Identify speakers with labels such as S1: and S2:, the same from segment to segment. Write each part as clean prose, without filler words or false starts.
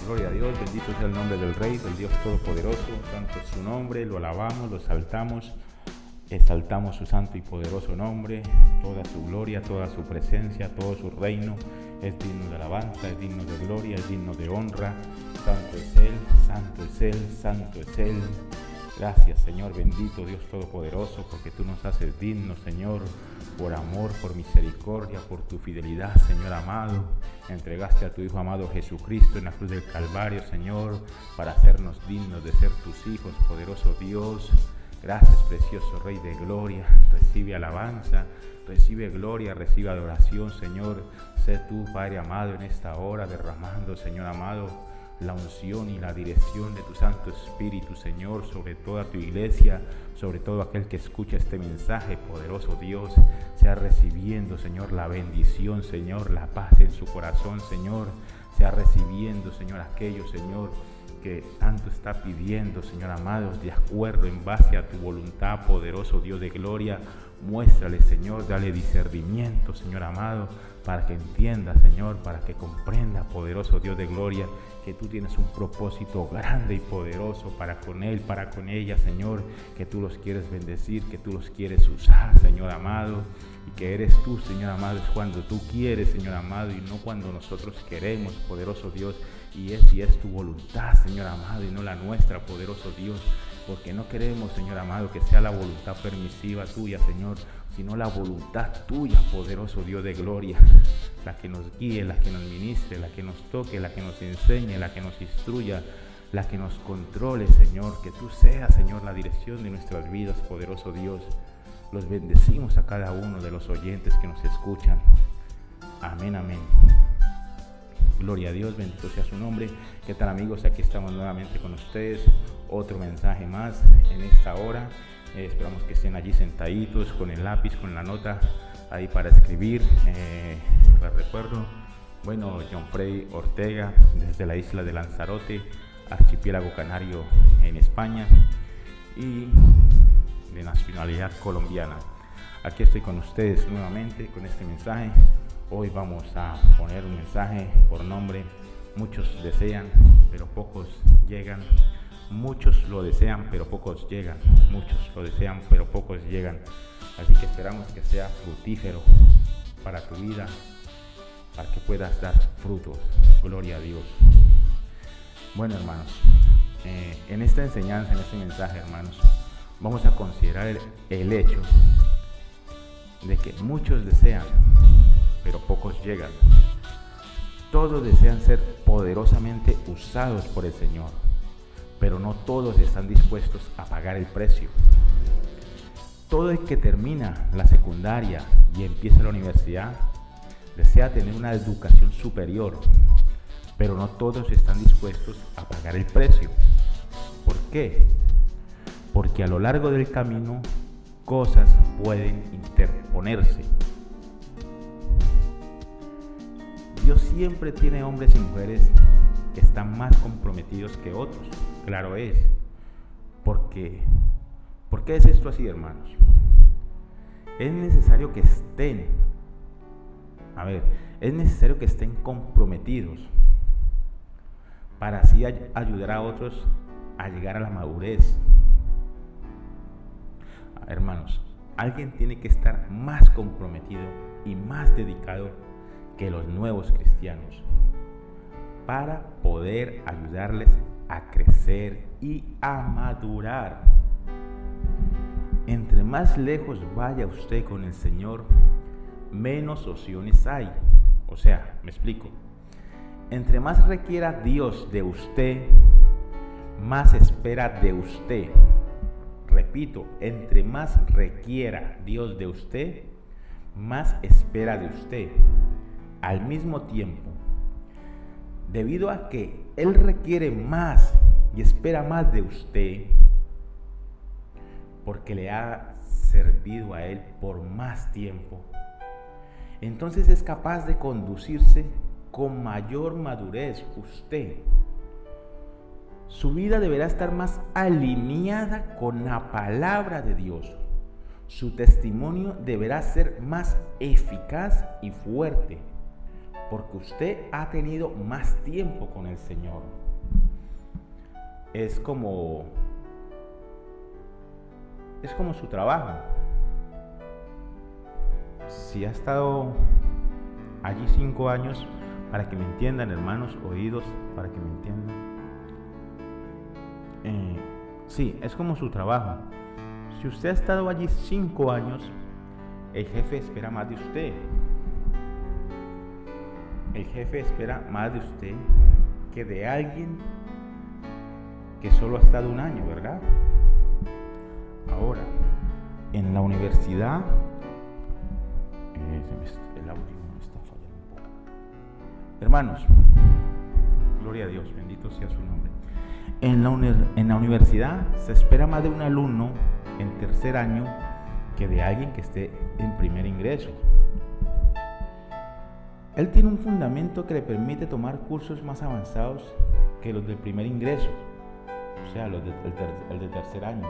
S1: Gloria a Dios, bendito sea el nombre del Rey, del Dios Todopoderoso. Santo es su nombre, lo alabamos, lo exaltamos su santo y poderoso nombre. Toda su gloria, toda su presencia, todo su reino es digno de alabanza, es digno de gloria, es digno de honra. Santo es Él, santo es Él, santo es Él. Gracias, Señor, bendito Dios Todopoderoso, porque tú nos haces dignos, Señor, por amor, por misericordia, por tu fidelidad, Señor amado. Entregaste a tu Hijo amado Jesucristo en la cruz del Calvario, Señor, para hacernos dignos de ser tus hijos, poderoso Dios. Gracias, precioso Rey de gloria. Recibe alabanza, recibe gloria, recibe adoración, Señor. Sé tú, Padre amado, en esta hora derramando, Señor amado, la unción y la dirección de tu Santo Espíritu, Señor, sobre toda tu iglesia, sobre todo aquel que escucha este mensaje, poderoso Dios, sea recibiendo, Señor, la bendición, Señor, la paz en su corazón, Señor, sea recibiendo, Señor, aquello, Señor, que tanto está pidiendo, Señor amado, de acuerdo en base a tu voluntad, poderoso Dios de gloria. Muéstrale, Señor, dale discernimiento, Señor amado, para que entienda, Señor, para que comprenda, poderoso Dios de gloria, que tú tienes un propósito grande y poderoso para con él, para con ella, Señor, que tú los quieres bendecir, que tú los quieres usar, Señor amado, y que eres tú, Señor amado, es cuando tú quieres, Señor amado, y no cuando nosotros queremos, poderoso Dios, y es tu voluntad, Señor amado, y no la nuestra, poderoso Dios, porque no queremos, Señor amado, que sea la voluntad permisiva tuya, Señor, sino la voluntad tuya, poderoso Dios de gloria, la que nos guíe, la que nos ministre, la que nos toque, la que nos enseñe, la que nos instruya, la que nos controle, Señor, que tú seas, Señor, la dirección de nuestras vidas, poderoso Dios. Los bendecimos a cada uno de los oyentes que nos escuchan. Amén, amén. Gloria a Dios, bendito sea su nombre. ¿Qué tal, amigos? Aquí estamos nuevamente con ustedes. Otro mensaje más en esta hora. Esperamos que estén allí sentaditos con el lápiz, con la nota ahí para escribir. Les recuerdo, bueno, John Freddy Ortega, desde la isla de Lanzarote, archipiélago canario en España, y de nacionalidad colombiana. Aquí estoy con ustedes nuevamente con este mensaje. Hoy vamos a poner un mensaje por nombre: muchos desean, pero pocos llegan. Muchos lo desean, pero pocos llegan. Muchos lo desean, pero pocos llegan. Así que esperamos que sea fructífero para tu vida, para que puedas dar frutos. Gloria a Dios. Bueno, hermanos, en esta enseñanza, en este mensaje, hermanos, vamos a considerar el hecho de que muchos desean, pero pocos llegan. Todos desean ser poderosamente usados por el Señor, pero no todos están dispuestos a pagar el precio. Todo el que termina la secundaria y empieza la universidad desea tener una educación superior, pero no todos están dispuestos a pagar el precio. ¿Por qué? Porque a lo largo del camino cosas pueden interponerse. Dios siempre tiene hombres y mujeres que están más comprometidos que otros. Claro es. ¿Por qué es esto así, hermanos? Es necesario que estén comprometidos para así ayudar a otros a llegar a la madurez. Hermanos, alguien tiene que estar más comprometido y más dedicado que los nuevos cristianos para poder ayudarles a crecer y a madurar. Entre más lejos vaya usted con el Señor, menos opciones hay. O sea, me explico. Entre más requiera Dios de usted, más espera de usted. Repito, entre más requiera Dios de usted, más espera de usted. Al mismo tiempo, debido a que Él requiere más y espera más de usted, porque le ha servido a Él por más tiempo, entonces es capaz de conducirse con mayor madurez usted. Su vida deberá estar más alineada con la palabra de Dios. Su testimonio deberá ser más eficaz y fuerte. porque usted ha tenido más tiempo con el Señor. Es como su trabajo. Si ha estado allí 5 años, para que me entiendan, hermanos, oídos, para que me entiendan. Sí, es como su trabajo. Si usted ha estado allí 5 años, el jefe espera más de usted. El jefe espera más de usted que de alguien que solo ha estado 1 año, ¿verdad? Ahora, en la universidad, el audio me está fallando un poco. Hermanos, gloria a Dios, bendito sea su nombre. En la universidad se espera más de un alumno en 3er año que de alguien que esté en primer ingreso. Él tiene un fundamento que le permite tomar cursos más avanzados que los del primer ingreso, o sea, el de 3er año.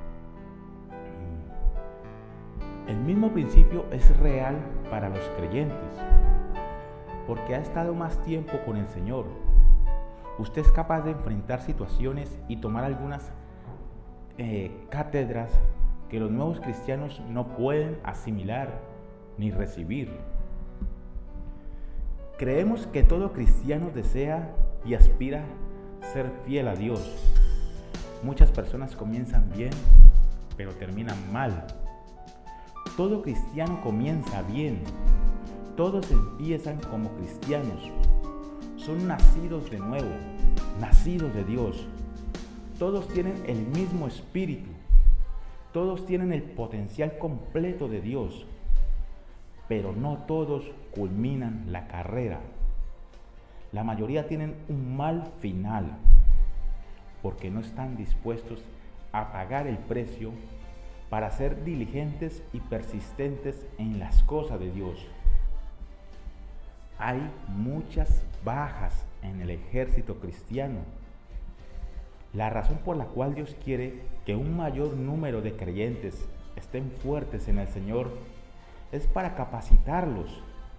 S1: El mismo principio es real para los creyentes, porque ha estado más tiempo con el Señor. Usted es capaz de enfrentar situaciones y tomar algunas cátedras que los nuevos cristianos no pueden asimilar ni recibir. Creemos que todo cristiano desea y aspira a ser fiel a Dios. Muchas personas comienzan bien, pero terminan mal. Todo cristiano comienza bien. Todos empiezan como cristianos. Son nacidos de nuevo, nacidos de Dios. Todos tienen el mismo espíritu. Todos tienen el potencial completo de Dios. Pero no todos culminan la carrera. La mayoría tienen un mal final porque no están dispuestos a pagar el precio para ser diligentes y persistentes en las cosas de Dios. Hay muchas bajas en el ejército cristiano. La razón por la cual Dios quiere que un mayor número de creyentes estén fuertes en el Señor es para capacitarlos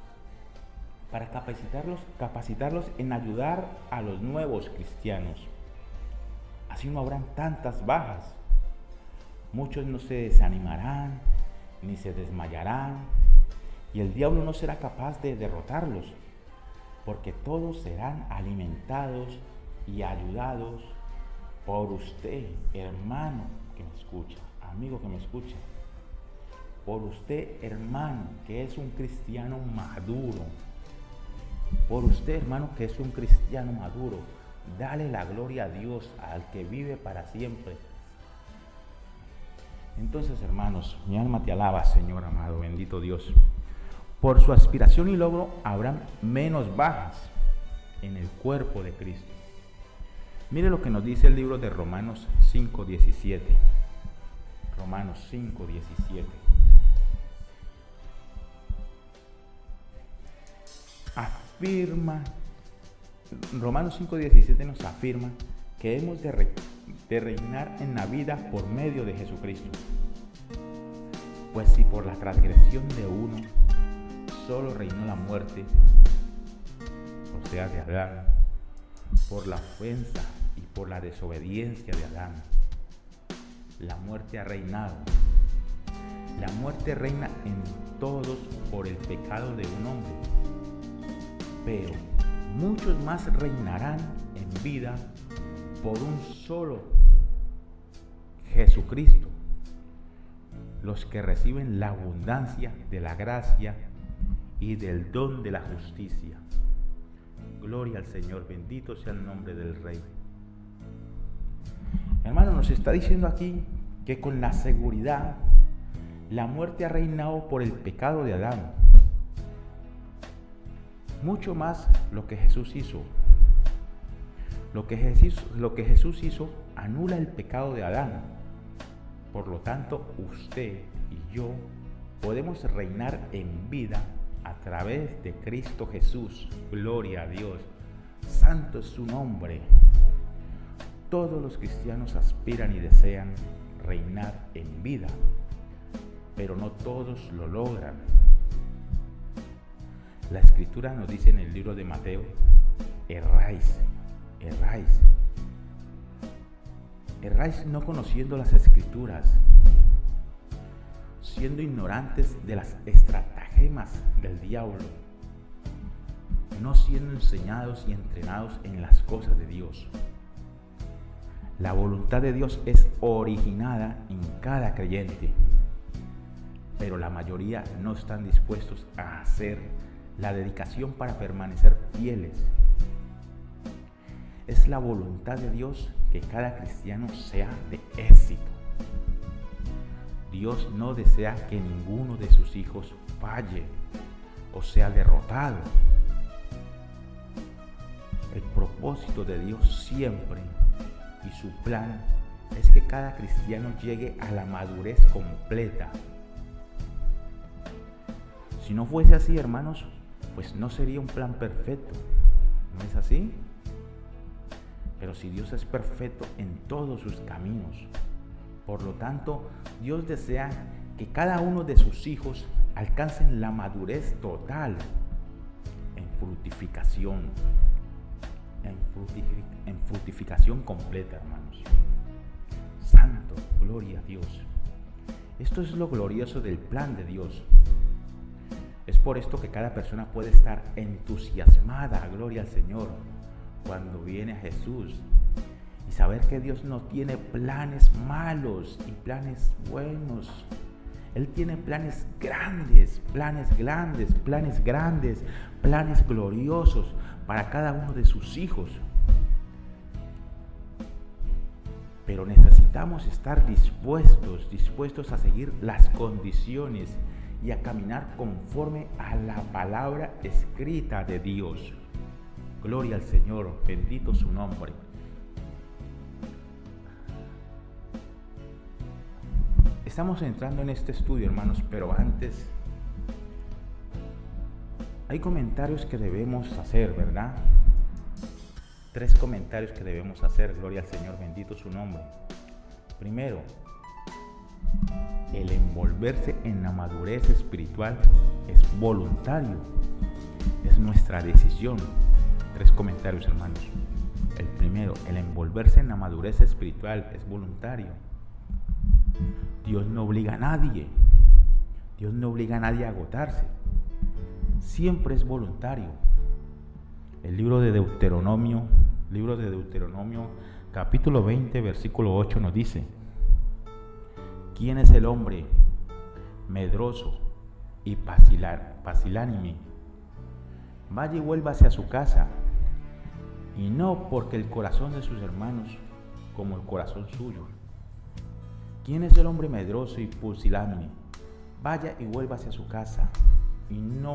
S1: en ayudar a los nuevos cristianos. Así no habrán tantas bajas. Muchos no se desanimarán ni se desmayarán, y el diablo no será capaz de derrotarlos, porque todos serán alimentados y ayudados por usted, hermano que me escucha, amigo que me escucha, por usted, hermano, que es un cristiano maduro, por usted, hermano, que es un cristiano maduro. Dale la gloria a Dios, al que vive para siempre. Entonces, hermanos, mi alma te alaba, Señor amado, bendito Dios. Por su aspiración y logro habrán menos bajas en el cuerpo de Cristo. Mire lo que nos dice el libro de Romanos 5:17. Romanos 5:17. Romanos 5:17 nos afirma que hemos de reinar en la vida por medio de Jesucristo. Pues si por la transgresión de uno solo reinó la muerte, o sea, de Adán, por la ofensa y por la desobediencia de Adán, la muerte ha reinado. La muerte reina en todos por el pecado de un hombre, pero muchos más reinarán en vida por un solo Jesucristo, los que reciben la abundancia de la gracia y del don de la justicia. Gloria al Señor, bendito sea el nombre del Rey. Hermano, nos está diciendo aquí que con la seguridad la muerte ha reinado por el pecado de Adán. Mucho más lo que Jesús hizo. Lo que Jesús hizo anula el pecado de Adán. Por lo tanto, usted y yo podemos reinar en vida a través de Cristo Jesús. Gloria a Dios. Santo es su nombre. Todos los cristianos aspiran y desean reinar en vida, pero no todos lo logran. La Escritura nos dice en el libro de Mateo: erráis no conociendo las Escrituras, siendo ignorantes de las estratagemas del diablo, no siendo enseñados y entrenados en las cosas de Dios. La voluntad de Dios es originada en cada creyente, pero la mayoría no están dispuestos a hacer la dedicación para permanecer fieles. Es la voluntad de Dios que cada cristiano sea de éxito. Dios no desea que ninguno de sus hijos falle o sea derrotado. El propósito de Dios siempre y su plan es que cada cristiano llegue a la madurez completa. Si no fuese así, hermanos, pues no sería un plan perfecto. ¿No es así? Pero si Dios es perfecto en todos sus caminos, por lo tanto, Dios desea que cada uno de sus hijos alcancen la madurez total en fructificación, en fructificación completa, hermanos. Santo, gloria a Dios. Esto es lo glorioso del plan de Dios. Es por esto que cada persona puede estar entusiasmada, gloria al Señor, cuando viene a Jesús, y saber que Dios no tiene planes malos y planes buenos. Él tiene planes grandes, planes gloriosos para cada uno de sus hijos. Pero necesitamos estar dispuestos a seguir las condiciones y a caminar conforme a la palabra escrita de Dios. Gloria al Señor, bendito su nombre. Estamos entrando en este estudio, hermanos, pero antes hay comentarios que debemos hacer, ¿verdad? 3 comentarios que debemos hacer. Gloria al Señor, bendito su nombre. Primero, el envolverse en la madurez espiritual es voluntario, es nuestra decisión. 3 comentarios, hermanos. El primero, el envolverse en la madurez espiritual es voluntario. Dios no obliga a nadie. Dios no obliga a nadie a agotarse. Siempre es voluntario. El libro de Deuteronomio, capítulo 20, versículo 8 nos dice: ¿quién es el hombre medroso y pasilánime? Vaya y vuélvase a su casa, y no porque el corazón de sus hermanos como el corazón suyo. ¿Quién es el hombre medroso y pusilánime? Vaya y vuélvase a su casa, y no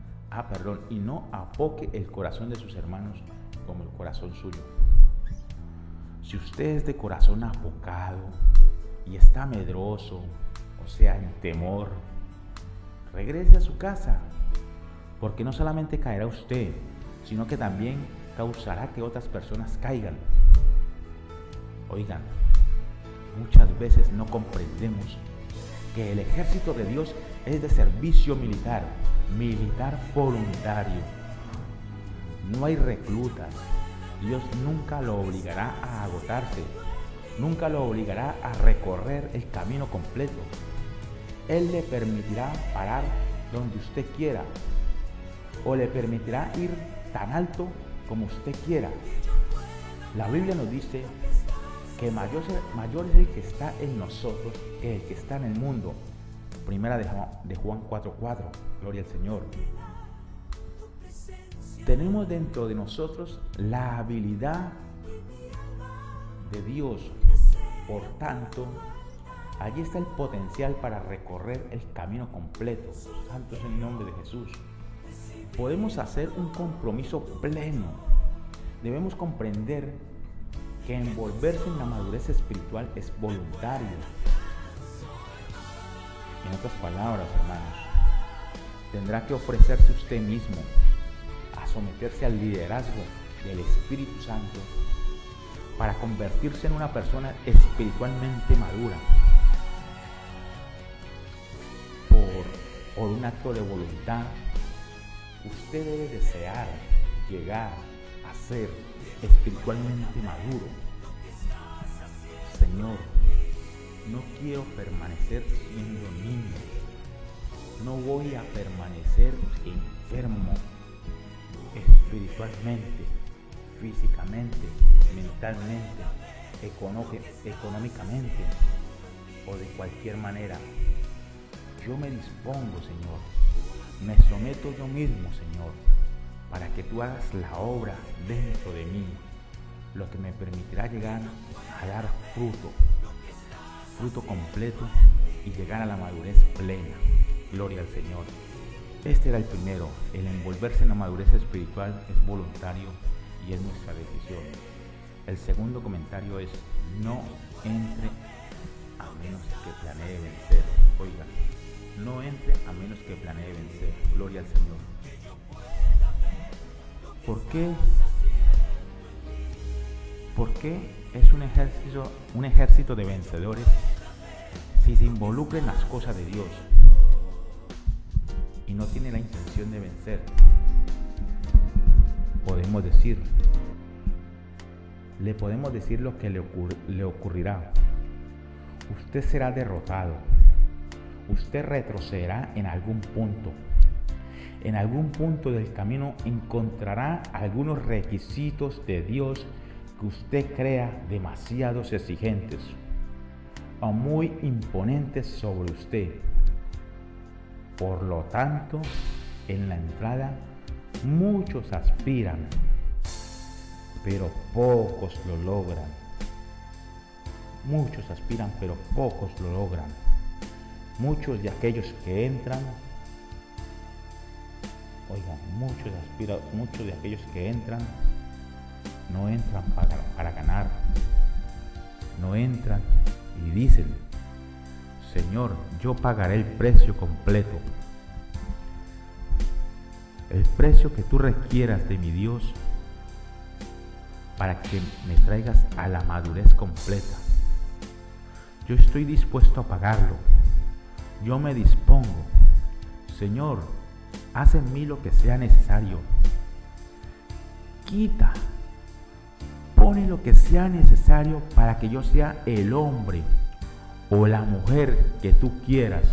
S1: apoque el corazón de sus hermanos como el corazón suyo. Si usted es de corazón apocado y está medroso, o sea, en temor, regrese a su casa, porque no solamente caerá usted, sino que también causará que otras personas caigan. Oigan, muchas veces no comprendemos que el ejército de Dios es de servicio militar voluntario. No hay reclutas. Dios nunca lo obligará a agotarse, nunca lo obligará a recorrer el camino completo. Él le permitirá parar donde usted quiera, o le permitirá ir tan alto como usted quiera. La Biblia nos dice que mayor es el que está en nosotros que el que está en el mundo. Primera de Juan 4:4. Gloria al Señor. Tenemos dentro de nosotros la habilidad de Dios. Por tanto, allí está el potencial para recorrer el camino completo. Santo es el nombre de Jesús. Podemos hacer un compromiso pleno. Debemos comprender que envolverse en la madurez espiritual es voluntario. En otras palabras, hermanos, tendrá que ofrecerse usted mismo a someterse al liderazgo del Espíritu Santo para convertirse en una persona espiritualmente madura por un acto de voluntad Usted debe desear llegar a ser espiritualmente maduro. Señor, no quiero permanecer siendo niño. No voy a permanecer enfermo espiritualmente, físicamente, mentalmente, económicamente o de cualquier manera. Yo me dispongo, Señor, me someto yo mismo, Señor, para que tú hagas la obra dentro de mí, lo que me permitirá llegar a dar fruto completo y llegar a la madurez plena. Gloria al Señor. Este era el primero. El envolverse en la madurez espiritual es voluntario y es nuestra decisión. El segundo comentario es: no entre a menos que planee vencer. Oiga, no entre a menos que planee vencer. Gloria al Señor. ¿Por qué? ¿Por qué es un ejército de vencedores si se involucra en las cosas de Dios y no tiene la intención de vencer? Le podemos decir lo que le ocurrirá. Usted será derrotado. Usted retrocederá en algún punto. En algún punto del camino encontrará algunos requisitos de Dios que usted crea demasiados exigentes o muy imponentes sobre usted. Por lo tanto, en la entrada muchos aspiran, pero pocos lo logran. Muchos aspiran, pero pocos lo logran. Muchos de aquellos que entran, muchos de aquellos que entran no entran para ganar. No entran y dicen: Señor, yo pagaré el precio completo. El precio que tú requieras de mi Dios para que me traigas a la madurez completa. Yo estoy dispuesto a pagarlo. Yo me dispongo. Señor, haz en mí lo que sea necesario. Quita, pone lo que sea necesario para que yo sea el hombre o la mujer que tú quieras.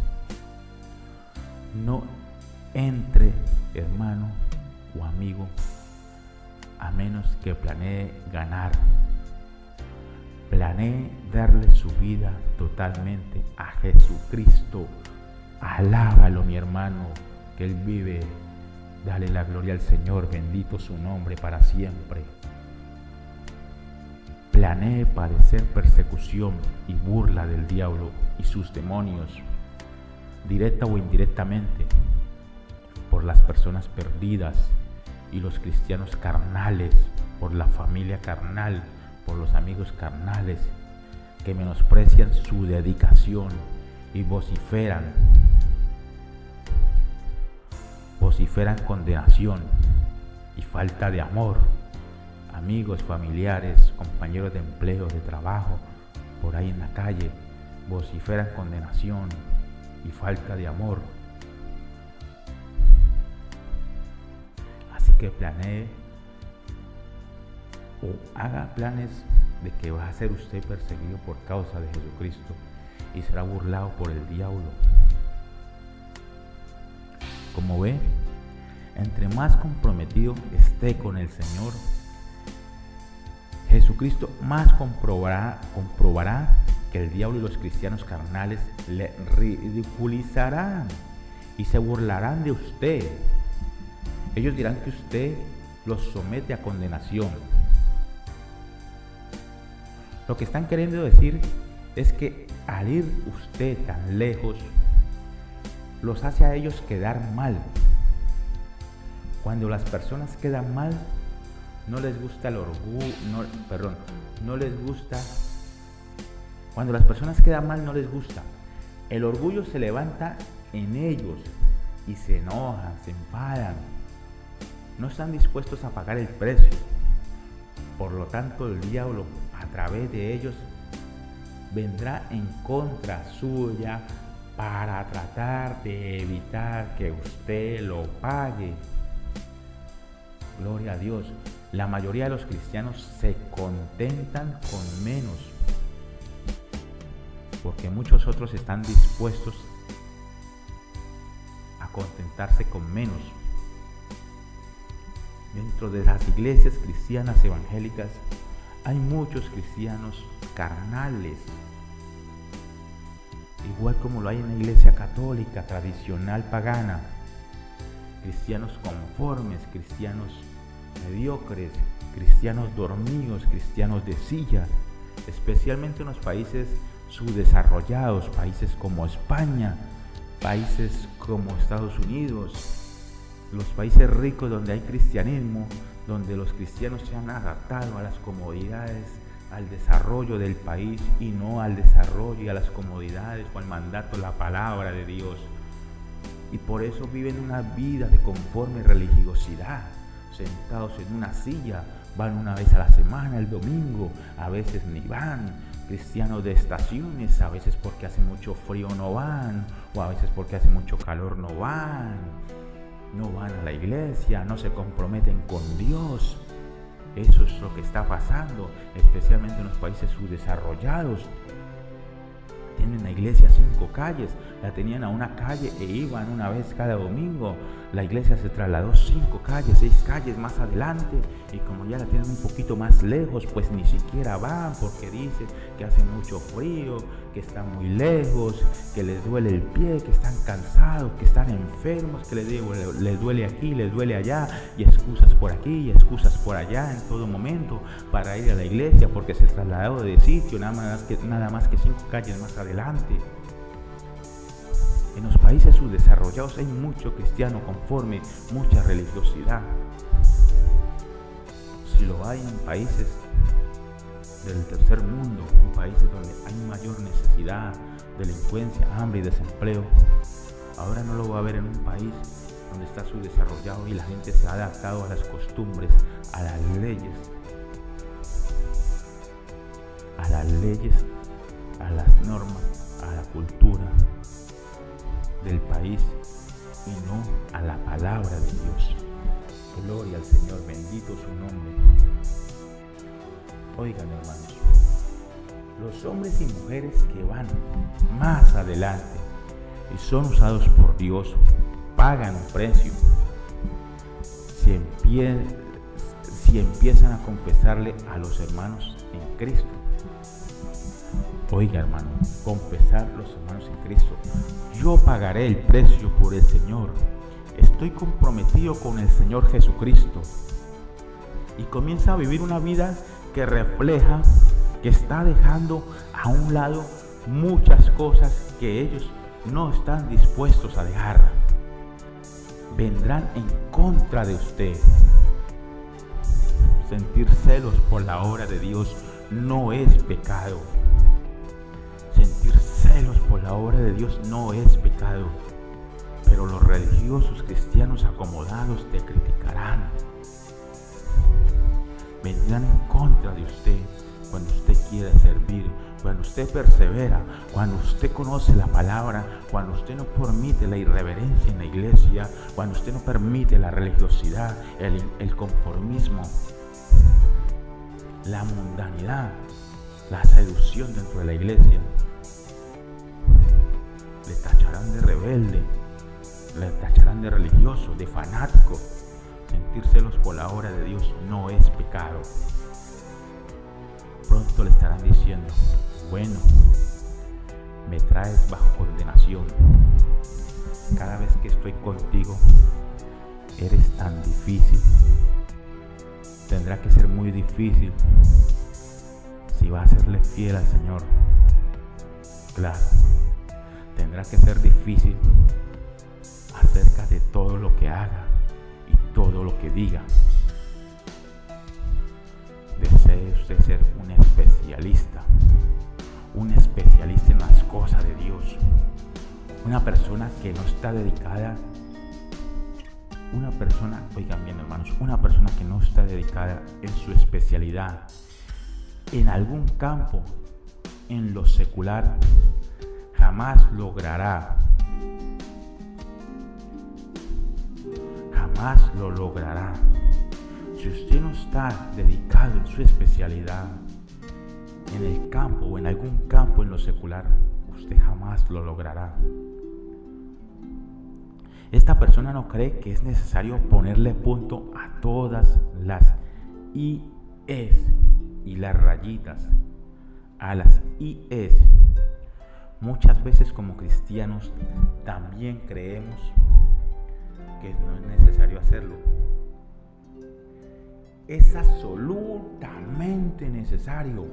S1: No entre, hermano o amigo, a menos que planee ganar. Planee darle su vida totalmente a Jesucristo. Alábalo, mi hermano, que Él vive. Dale la gloria al Señor, bendito su nombre para siempre. Planee padecer persecución y burla del diablo y sus demonios, directa o indirectamente, por las personas perdidas y los cristianos carnales, por la familia carnal, por los amigos carnales que menosprecian su dedicación y vociferan condenación y falta de amor. Amigos, familiares, compañeros de empleo, de trabajo, por ahí en la calle, vociferan condenación y falta de amor. Así que planee o haga planes de que va a ser usted perseguido por causa de Jesucristo y será burlado por el diablo. Como ve, entre más comprometido esté con el Señor, Jesucristo más comprobará que el diablo y los cristianos carnales le ridiculizarán y se burlarán de usted. Ellos dirán que usted los somete a condenación. Lo que están queriendo decir es que al ir usted tan lejos, los hace a ellos quedar mal. Cuando las personas quedan mal, no les gusta el orgullo, no les gusta. Cuando las personas quedan mal, no les gusta. El orgullo se levanta en ellos y se enojan, se enfadan. No están dispuestos a pagar el precio. Por lo tanto, el diablo, a través de ellos, vendrá en contra suya para tratar de evitar que usted lo pague. Gloria a Dios. La mayoría de los cristianos se contentan con menos, porque muchos otros están dispuestos a contentarse con menos. Dentro de las iglesias cristianas evangélicas hay muchos cristianos carnales, igual como lo hay en la iglesia católica tradicional pagana. Cristianos conformes, cristianos mediocres, cristianos dormidos, cristianos de silla, especialmente en los países subdesarrollados, países como España, países como Estados Unidos, los países ricos donde hay cristianismo, donde los cristianos se han adaptado a las comodidades, al desarrollo del país y no al desarrollo y a las comodidades o al mandato de la palabra de Dios. Y por eso viven una vida de conforme religiosidad, sentados en una silla, van una vez a la semana, el domingo, a veces ni van, cristianos de estaciones, a veces porque hace mucho frío no van, o a veces porque hace mucho calor no van a la iglesia, no se comprometen con Dios. Eso es lo que está pasando, especialmente en los países subdesarrollados. Tienen la iglesia 5 calles, la tenían a una calle e iban una vez cada domingo. La iglesia se trasladó 5 calles, 6 calles más adelante, y como ya la tienen un poquito más lejos, pues ni siquiera van, porque dicen que hace mucho frío, que están muy lejos, que les duele el pie, que están cansados, que están enfermos, que les duele aquí, les duele allá, y excusas por aquí y excusas por allá en todo momento para ir a la iglesia, porque se trasladó de sitio nada más que 5 calles más adelante. En los países subdesarrollados hay mucho cristiano conforme, mucha religiosidad. Si lo hay en países del tercer mundo, en países donde hay mayor necesidad, delincuencia, hambre y desempleo, ahora no lo va a ver en un país donde está subdesarrollado y la gente se ha adaptado a las costumbres, a las leyes, a las normas, a la cultura del país y no a la palabra de Dios. Gloria al Señor, bendito su nombre. Oigan, hermanos, los hombres y mujeres que van más adelante y son usados por Dios pagan un precio si empiezan a confesarle a los hermanos en Cristo. Oiga, hermano, confesar los hermanos en Cristo. Yo pagaré el precio por el Señor. Estoy comprometido con el Señor Jesucristo. Y comienza a vivir una vida que refleja, que está dejando a un lado muchas cosas que ellos no están dispuestos a dejar. Vendrán en contra de usted. Sentir celos por la obra de Dios no es pecado. Sentir celos por la obra de Dios no es pecado, pero los religiosos cristianos acomodados te criticarán. Vendrán en contra de usted cuando usted quiere servir, cuando usted persevera, cuando usted conoce la palabra, cuando usted no permite la irreverencia en la iglesia, cuando usted no permite la religiosidad, el conformismo, la mundanidad, la seducción dentro de la iglesia. Le tacharán de rebelde, le tacharán de religioso, de fanático. Sentir celos por la obra de Dios no es pecado. Pronto le estarán diciendo: bueno, me traes bajo condenación. Cada vez que estoy contigo, eres tan difícil. Tendrá que ser muy difícil si va a serle fiel al Señor. Claro, tendrá que ser difícil acerca de todo lo que haga y todo lo que diga. Desee usted ser un especialista en las cosas de Dios, una persona que no está dedicada, oigan bien, hermanos, una persona que no está dedicada en su especialidad, en algún campo, en lo secular, jamás logrará. Jamás lo logrará. Si usted no está dedicado en su especialidad, en el campo o en algún campo en lo secular, usted jamás lo logrará. Esta persona no cree que es necesario ponerle punto a todas las IEs y las rayitas a las IEs. Muchas veces como cristianos también creemos que no es necesario hacerlo. Es absolutamente necesario.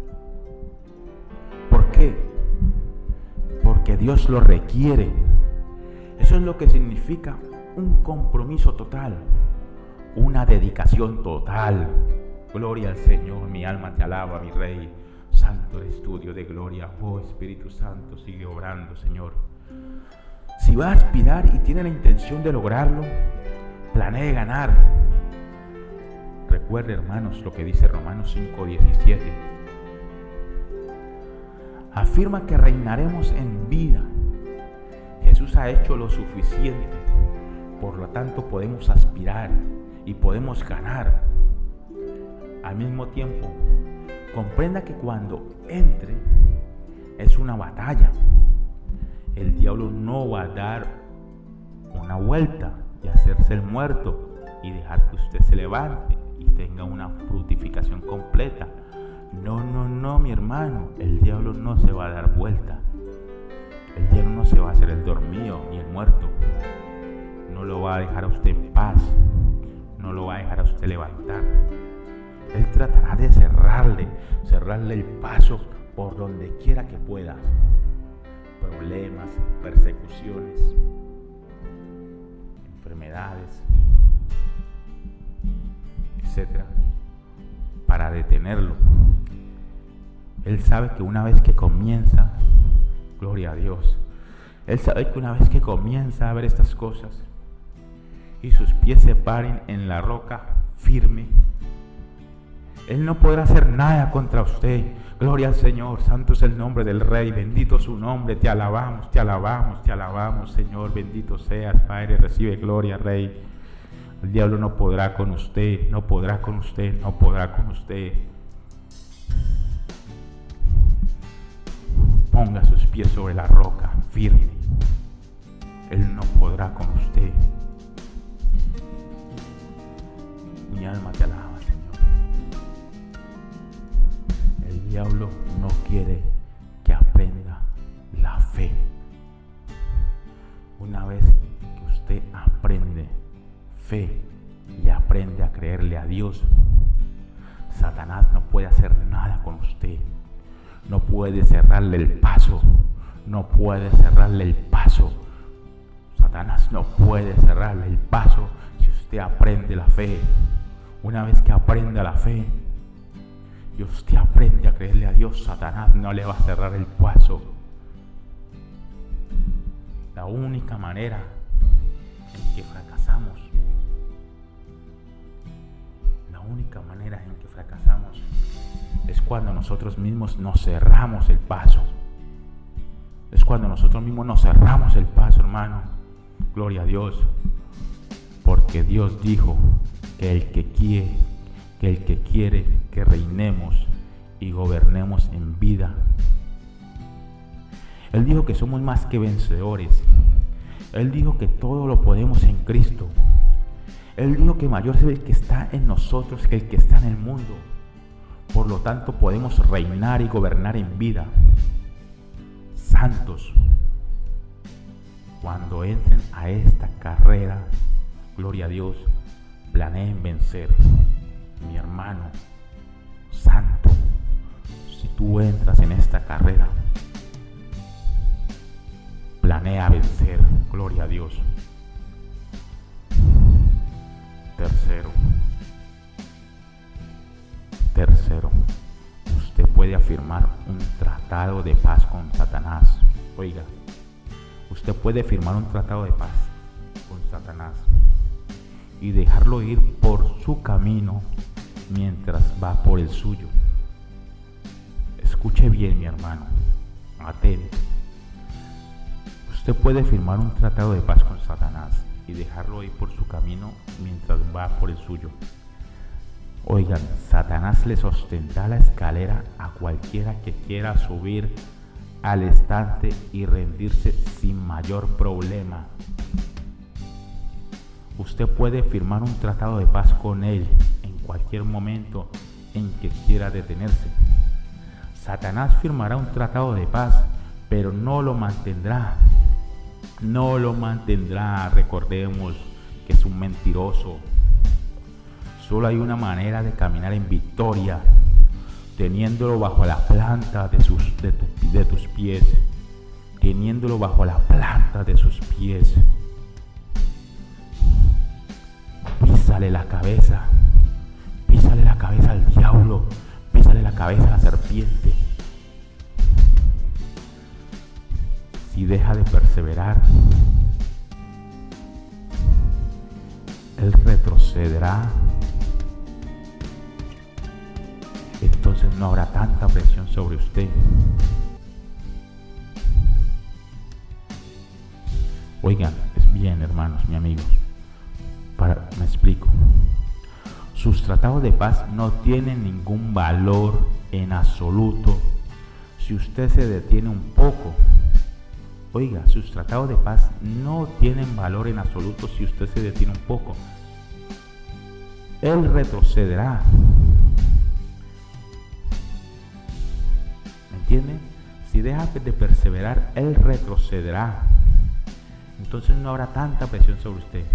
S1: ¿Por qué? Porque Dios lo requiere. Eso es lo que significa un compromiso total, una dedicación total. Gloria al Señor, mi alma te alaba, mi Rey. Santo eres tú, Dios de gloria. Oh Espíritu Santo, sigue obrando, Señor. Si va a aspirar y tiene la intención de lograrlo, planee ganar. Recuerde, hermanos, lo que dice Romanos 5:17. Afirma que reinaremos en vida. Jesús ha hecho lo suficiente, por lo tanto podemos aspirar y podemos ganar. Al mismo tiempo, comprenda que cuando entre es una batalla. El diablo no va a dar una vuelta y hacerse el muerto y dejar que usted se levante y tenga una fructificación completa. No, mi hermano, el diablo no se va a dar vuelta. El diablo no se va a hacer el dormido ni el muerto. No lo va a dejar a usted en paz. No lo va a dejar a usted levantar. Él tratará de cerrarle el paso por donde quiera que pueda. Problemas, persecuciones, enfermedades, etcétera, para detenerlo. Él sabe que una vez que comienza, gloria a Dios, Él sabe que una vez que comienza a ver estas cosas y sus pies se paren en la roca firme, Él no podrá hacer nada contra usted. Gloria al Señor, santo es el nombre del Rey, bendito su nombre, te alabamos, Señor, bendito seas, Padre, recibe gloria, Rey. El diablo no podrá con usted, no podrá con usted. Ponga sus pies sobre la roca, firme. Él no podrá con usted. Mi alma te alaba, Señor. El diablo no quiere que aprenda la fe. Una vez que usted aprende fe y aprende a creerle a Dios, Satanás no puede hacer nada con usted. No puede cerrarle el paso. Satanás no puede cerrarle el paso si usted aprende la fe. Una vez que aprenda la fe y usted aprende a creerle a Dios, Satanás no le va a cerrar el paso. La única manera en que fracasamos es cuando nosotros mismos nos cerramos el paso. Hermano. Gloria a Dios. Porque Dios dijo que el que quiere que reinemos y gobernemos en vida. Él dijo que somos más que vencedores. Él dijo que todo lo podemos en Cristo. Él dijo que mayor es el que está en nosotros que el que está en el mundo. Por lo tanto, podemos reinar y gobernar en vida. Santos, cuando entren a esta carrera, gloria a Dios, planeen vencer. Mi hermano, santo, si tú entras en esta carrera, planea vencer. Gloria a Dios. Tercero, usted puede afirmar un tratado de paz con Satanás. Oiga, usted puede firmar un tratado de paz con Satanás y dejarlo ir por su camino mientras va por el suyo. Escuche bien, mi hermano, atento. Usted puede firmar un tratado de paz con Satanás y dejarlo ir por su camino mientras va por el suyo. Oigan, Satanás le sostendrá la escalera a cualquiera que quiera subir al estante y rendirse sin mayor problema. Usted puede firmar un tratado de paz con él en cualquier momento en que quiera detenerse. Satanás firmará un tratado de paz, pero no lo mantendrá. No lo mantendrá. Recordemos que es un mentiroso. Solo hay una manera de caminar en victoria, teniéndolo bajo la planta de tus pies. Teniéndolo bajo la planta de sus pies. Písale la cabeza al diablo, písale la cabeza a la serpiente. Si deja de perseverar, él retrocederá. Entonces no habrá tanta presión sobre usted. Oigan, es bien, hermanos, mi amigos. Me explico. Sus tratados de paz no tienen ningún valor en absoluto si usted se detiene un poco. Oiga, sus tratados de paz no tienen valor en absoluto si usted se detiene un poco. Él retrocederá. ¿Me entienden? Si deja de perseverar, él retrocederá. Entonces no habrá tanta presión sobre usted.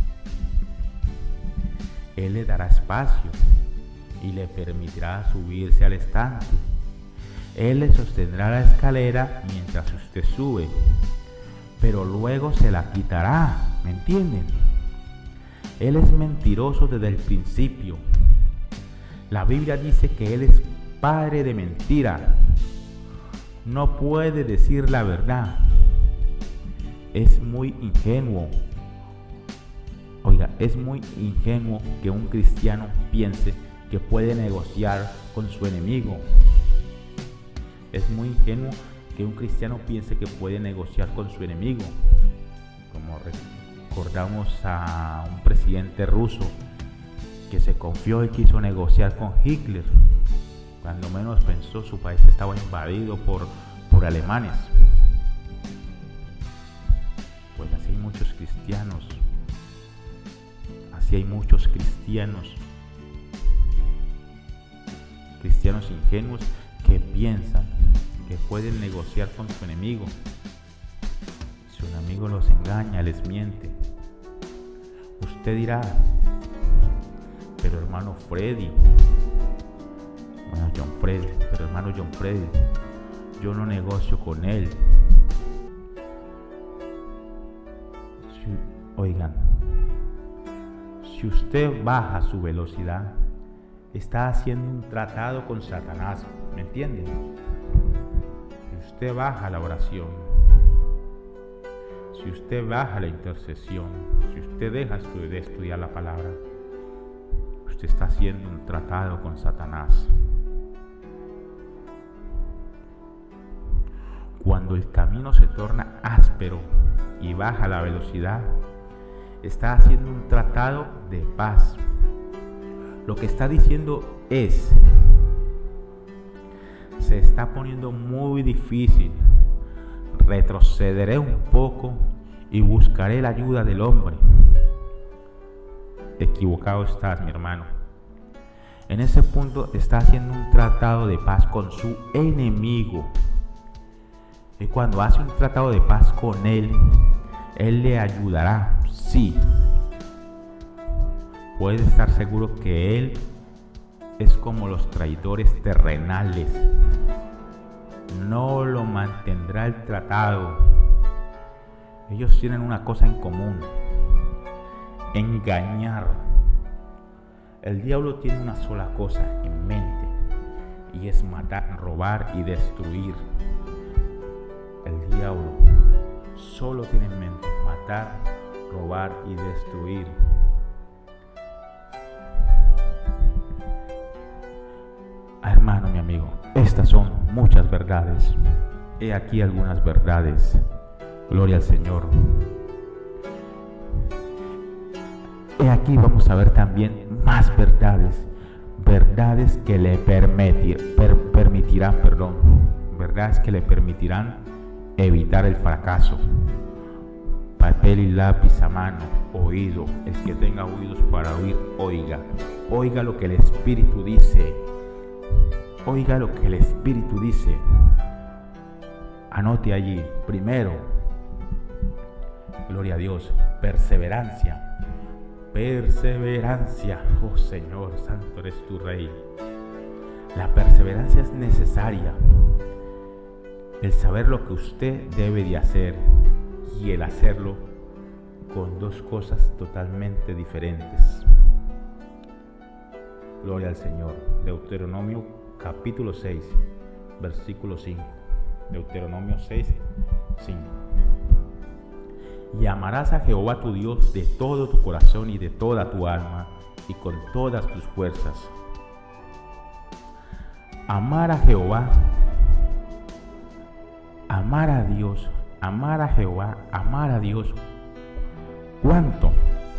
S1: Él le dará espacio y le permitirá subirse al estante. Él le sostendrá la escalera mientras usted sube, pero luego se la quitará. ¿Me entienden? Él es mentiroso desde el principio. La Biblia dice que él es padre de mentira. No puede decir la verdad. Es muy ingenuo. Oiga, es muy ingenuo que un cristiano piense que puede negociar con su enemigo. Es muy ingenuo que un cristiano piense que puede negociar con su enemigo. Como recordamos a un presidente ruso que se confió y quiso negociar con Hitler. Cuando menos pensó, su país estaba invadido por alemanes. Pues así hay muchos cristianos. Así hay muchos cristianos ingenuos que piensan que pueden negociar con su enemigo. Si un amigo los engaña, les miente, usted dirá: pero hermano John Freddy, yo no negocio con él. Oigan, si usted baja su velocidad, está haciendo un tratado con Satanás. ¿Me entienden? Si usted baja la oración, si usted baja la intercesión, si usted deja de estudiar la palabra, usted está haciendo un tratado con Satanás. Cuando el camino se torna áspero y baja la velocidad, está haciendo un tratado de paz. Lo que está diciendo es: se está poniendo muy difícil, retrocederé un poco y buscaré la ayuda del hombre. Equivocado estás, mi hermano. En ese punto está haciendo un tratado de paz con su enemigo. Y cuando hace un tratado de paz con él, él le ayudará. Sí. Puede estar seguro que él es como los traidores terrenales. No lo mantendrá el tratado. Ellos tienen una cosa en común: engañar. El diablo tiene una sola cosa en mente, y es matar, robar y destruir. El diablo solo tiene en mente matar, robar y destruir. Hermano, mi amigo, estas son muchas verdades. He aquí algunas verdades Gloria al Señor. Y aquí vamos a ver también más verdades que le permitirán, verdades que le permitirán evitar el fracaso. Papel y lápiz a mano, oído, el que tenga oídos para oír, oiga lo que el Espíritu dice, anote allí. Primero, gloria a Dios, perseverancia, oh Señor, santo eres tu Rey. La perseverancia es necesaria, el saber lo que usted debe de hacer y el hacerlo con dos cosas totalmente diferentes. Gloria al Señor. Deuteronomio capítulo 6, versículo 5. Deuteronomio 6, 5. Y amarás a Jehová tu Dios de todo tu corazón y de toda tu alma y con todas tus fuerzas. Amar a Jehová, amar a Dios, amar a Jehová, amar a Dios. ¿Cuánto?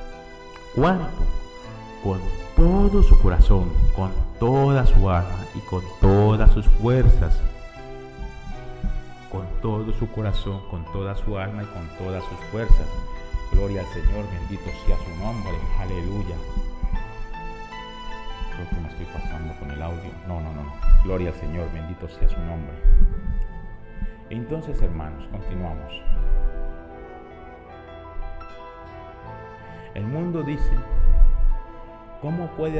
S1: Con todo su corazón, con toda su alma y con todas sus fuerzas. Con todo su corazón, con toda su alma y con todas sus fuerzas. Gloria al Señor, bendito sea su nombre, aleluya. Creo que me estoy pasando con el audio. No. Gloria al Señor, bendito sea su nombre. Entonces, hermanos, continuamos. El mundo dice, ¿cómo puedo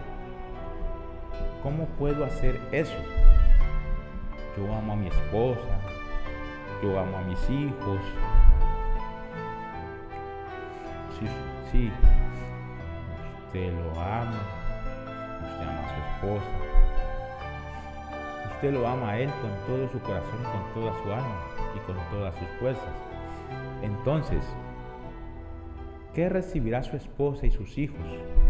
S1: hacer eso? Yo amo a mi esposa, yo amo a mis hijos. Sí, usted lo ama, usted ama a su esposa, usted lo ama a él con todo su corazón, con toda su alma y con todas sus fuerzas. Entonces, ¿qué recibirá su esposa y sus hijos?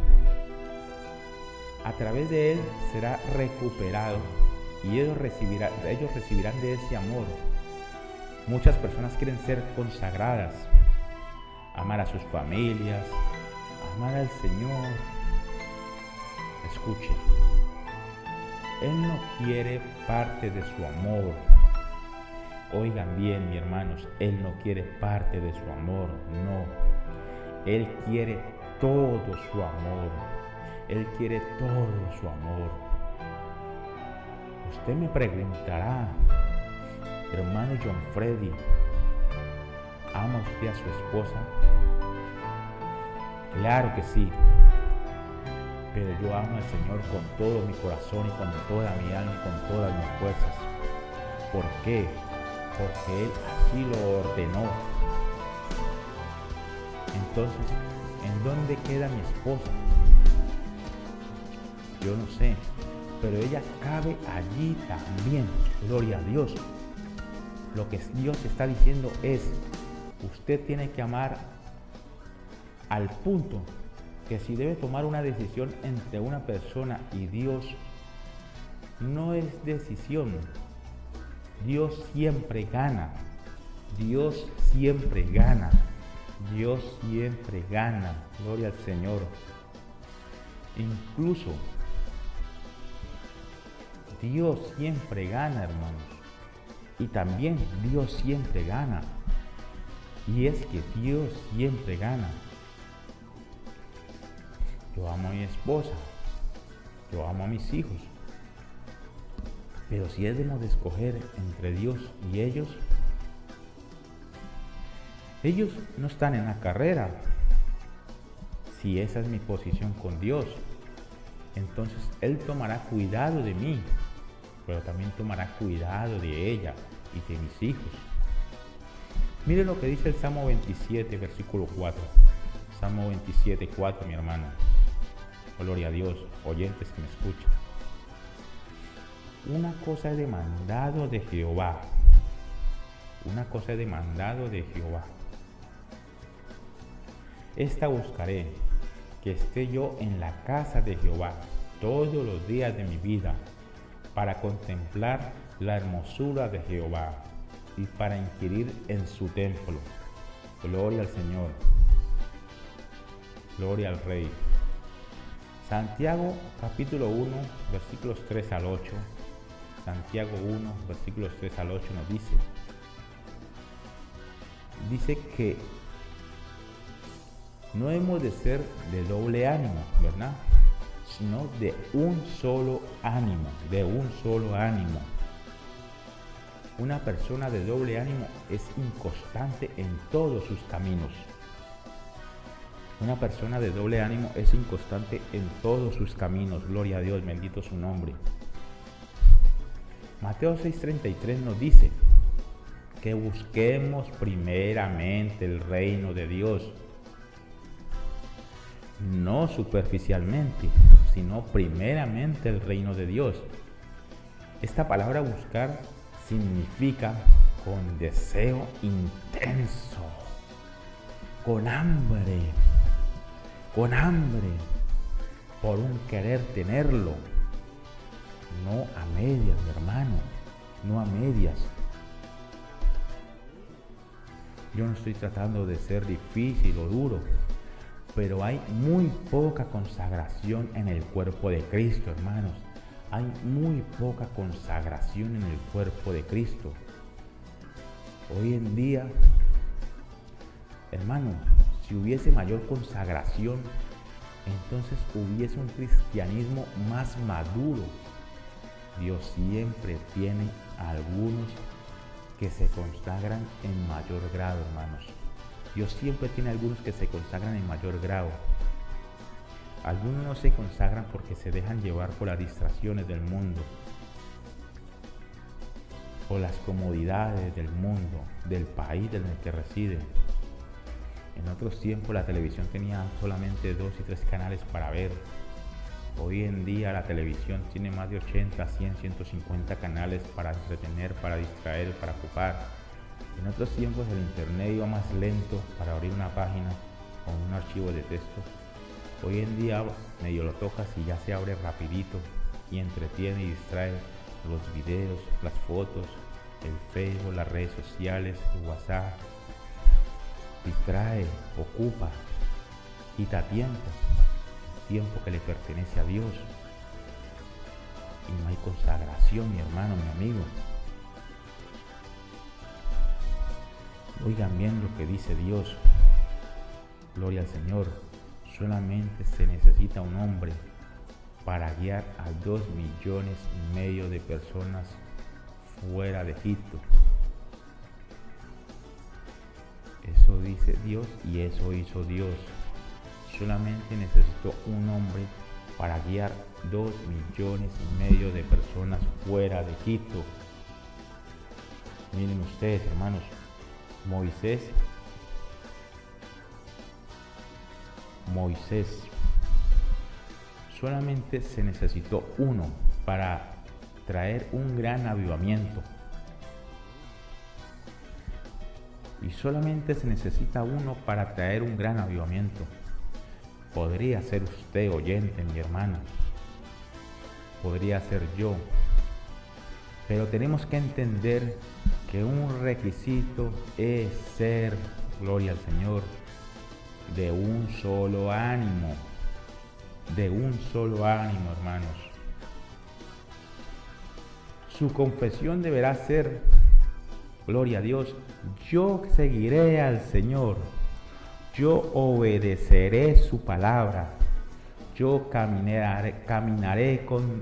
S1: A través de él será recuperado y ellos recibirán de ese amor. Muchas personas quieren ser consagradas, amar a sus familias, amar al Señor. Escuche, Él no quiere parte de su amor. Oigan bien, mis hermanos, Él no quiere parte de su amor, no. Él quiere todo su amor. Él quiere todo su amor. Usted me preguntará, hermano John Freddy, ¿ama usted a su esposa? Claro que sí, pero yo amo al Señor con todo mi corazón y con toda mi alma y con todas mis fuerzas. ¿Por qué? Porque Él así lo ordenó. Entonces, ¿en dónde queda mi esposa? Yo no sé, pero ella cabe allí también. Gloria a Dios. Lo que Dios está diciendo es, usted tiene que amar al punto que si debe tomar una decisión entre una persona y Dios, no es decisión. Dios siempre gana. Dios siempre gana. Dios siempre gana. Gloria al Señor. Incluso Dios siempre gana, hermanos. Y también Dios siempre gana. Y es que Dios siempre gana. Yo amo a mi esposa. Yo amo a mis hijos. Pero si debemos de escoger entre Dios y ellos no están en la carrera. Si esa es mi posición con Dios, entonces Él tomará cuidado de mí, pero también tomará cuidado de ella y de mis hijos. Mire lo que dice el Salmo 27, versículo 4. Salmo 27, 4, mi hermano. Gloria a Dios, oyentes que me escuchan. Una cosa he demandado de Jehová. Una cosa he demandado de Jehová. Esta buscaré, que esté yo en la casa de Jehová todos los días de mi vida, para contemplar la hermosura de Jehová y para inquirir en su templo. Gloria al Señor. Gloria al Rey. Santiago capítulo 1, versículos 3 al 8. Santiago 1, versículos 3 al 8 nos dice que no hemos de ser de doble ánimo, ¿verdad? Sino de un solo ánimo, de un solo ánimo. Una persona de doble ánimo es inconstante en todos sus caminos. Una persona de doble ánimo es inconstante en todos sus caminos. Gloria a Dios, bendito su nombre. Mateo 6:33 nos dice que busquemos primeramente el reino de Dios. No superficialmente, sino primeramente el reino de Dios. Esta palabra buscar significa con deseo intenso, con hambre, por un querer tenerlo. No a medias, mi hermano, no a medias. Yo no estoy tratando de ser difícil o duro, pero hay muy poca consagración en el cuerpo de Cristo, hermanos. Hay muy poca consagración en el cuerpo de Cristo. Hoy en día, hermano, si hubiese mayor consagración, entonces hubiese un cristianismo más maduro. Dios siempre tiene a algunos que se consagran en mayor grado, hermanos. Dios siempre tiene a algunos que se consagran en mayor grado. Algunos no se consagran porque se dejan llevar por las distracciones del mundo, por las comodidades del mundo, del país en el que residen. En otros tiempos la televisión tenía solamente 2 y 3 canales para ver. Hoy en día la televisión tiene más de 80, 100, 150 canales para entretener, para distraer, para ocupar. En otros tiempos el internet iba más lento para abrir una página o un archivo de texto. Hoy en día medio lo tocas y ya se abre rapidito y entretiene y distrae los videos, las fotos, el Facebook, las redes sociales, el WhatsApp. Distrae, ocupa, quita tiempo que le pertenece a Dios. Y no hay consagración, mi hermano, mi amigo. Oigan bien lo que dice Dios. Gloria al Señor. Solamente se necesita un hombre para guiar a 2,5 millones de personas fuera de Egipto. Eso dice Dios y eso hizo Dios. Solamente necesitó un hombre para guiar 2,5 millones de personas fuera de Egipto. Miren ustedes, hermanos, Moisés, solamente se necesitó uno para traer un gran avivamiento. Y solamente se necesita uno para traer un gran avivamiento. Podría ser usted, oyente, mi hermano. Podría ser yo. Pero tenemos que entender que un requisito es ser, gloria al Señor, de un solo ánimo. De un solo ánimo, hermanos. Su confesión deberá ser: gloria a Dios, yo seguiré al Señor, yo obedeceré su palabra, yo caminaré con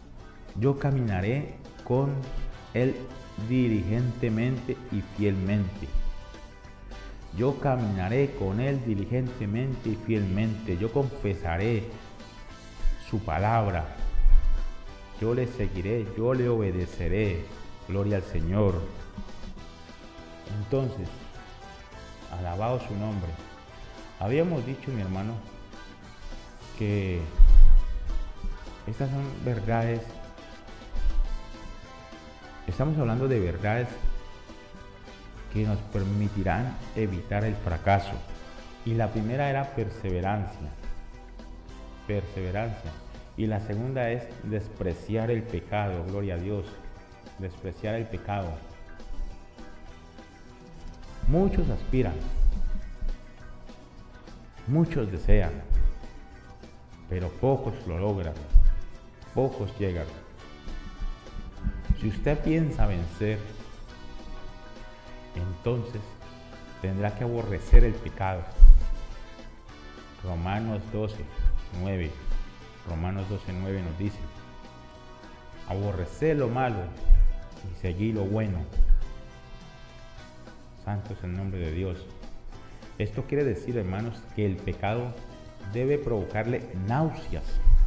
S1: Él diligentemente y fielmente. Yo caminaré con Él diligentemente y fielmente. Yo confesaré su palabra. Yo le seguiré, yo le obedeceré. Gloria al Señor. Entonces, alabado su nombre. Habíamos dicho, mi hermano, que estas son verdades. Estamos hablando de verdades que nos permitirán evitar el fracaso. Y la primera era perseverancia. Y la segunda es despreciar el pecado. Gloria a Dios. Despreciar el pecado. Muchos aspiran, muchos desean, pero pocos lo logran, pocos llegan. Si usted piensa vencer, entonces tendrá que aborrecer el pecado. Romanos 12:9 nos dice: aborrecer lo malo y seguir lo bueno. Santo es el nombre de Dios. Esto quiere decir, hermanos, que el pecado debe provocarle náuseas.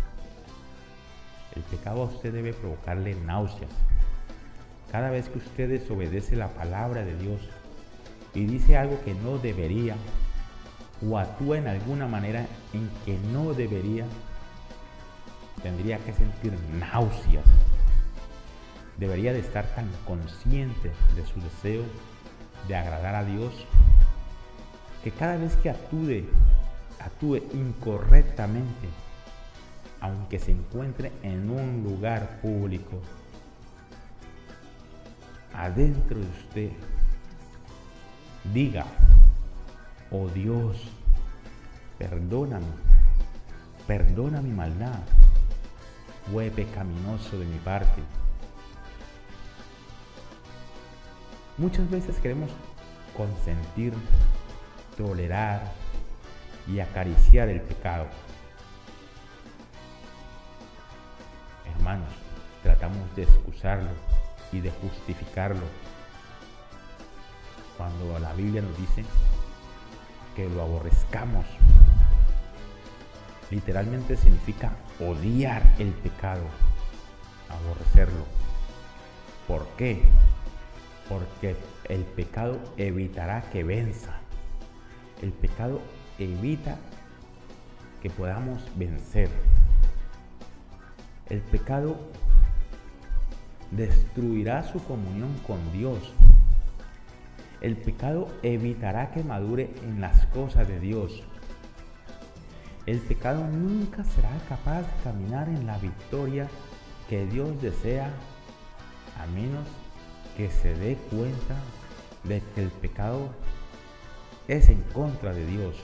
S1: El pecado a usted debe provocarle náuseas. Cada vez que usted desobedece la palabra de Dios y dice algo que no debería, o actúa en alguna manera en que no debería, tendría que sentir náuseas. Debería de estar tan consciente de su deseo de agradar a Dios, que cada vez que actúe incorrectamente, aunque se encuentre en un lugar público, adentro de usted diga: oh Dios, perdóname, perdona mi maldad, fue pecaminoso de mi parte. Muchas veces queremos consentir, tolerar y acariciar el pecado. Hermanos, tratamos de excusarlo y de justificarlo, cuando la Biblia nos dice que lo aborrezcamos. Literalmente significa odiar el pecado, aborrecerlo. ¿Por qué? Porque el pecado evitará que venza. El pecado evita que podamos vencer. El pecado destruirá su comunión con Dios. El pecado evitará que madure en las cosas de Dios. El pecado nunca será capaz de caminar en la victoria que Dios desea, a menos que se dé cuenta de que el pecado es en contra de Dios.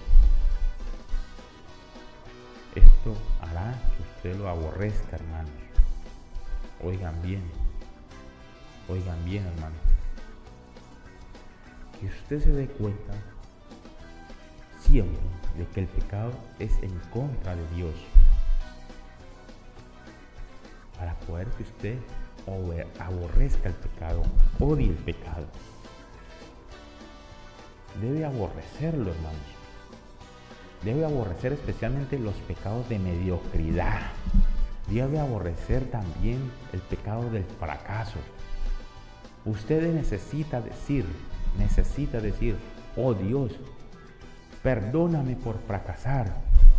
S1: Esto hará que usted lo aborrezca, hermanos. Oigan bien, hermanos. Que usted se dé cuenta siempre de que el pecado es en contra de Dios, para poder que usted aborrezca el pecado, odie el pecado. Debe aborrecerlo, hermanos. Debe aborrecer especialmente los pecados de mediocridad. Debe aborrecer también el pecado del fracaso. Usted necesita decir: oh Dios, perdóname por fracasar.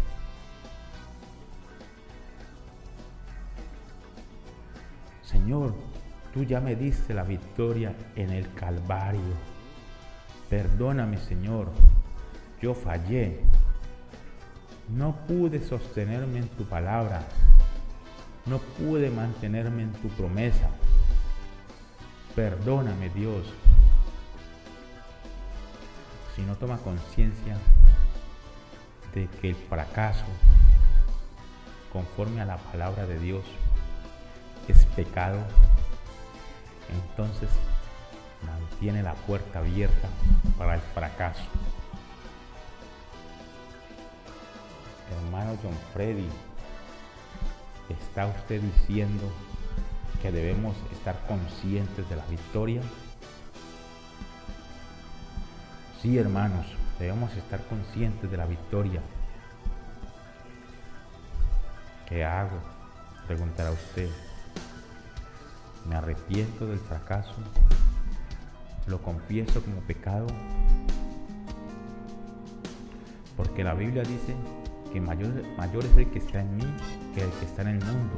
S1: Señor, tú ya me diste la victoria en el Calvario. Perdóname, Señor, yo fallé. No pude sostenerme en tu palabra. No pude mantenerme en tu promesa. Perdóname, Dios. Si no toma conciencia de que el fracaso, conforme a la palabra de Dios, es pecado, entonces mantiene la puerta abierta para el fracaso. Hermano John Freddy, ¿está usted diciendo que debemos estar conscientes de la victoria? Sí, hermanos, debemos estar conscientes de la victoria. ¿Qué hago?, preguntará usted. ¿Me arrepiento del fracaso? ¿Lo confieso como pecado? Porque la Biblia dice que mayor es el que está en mí que el que está en el mundo.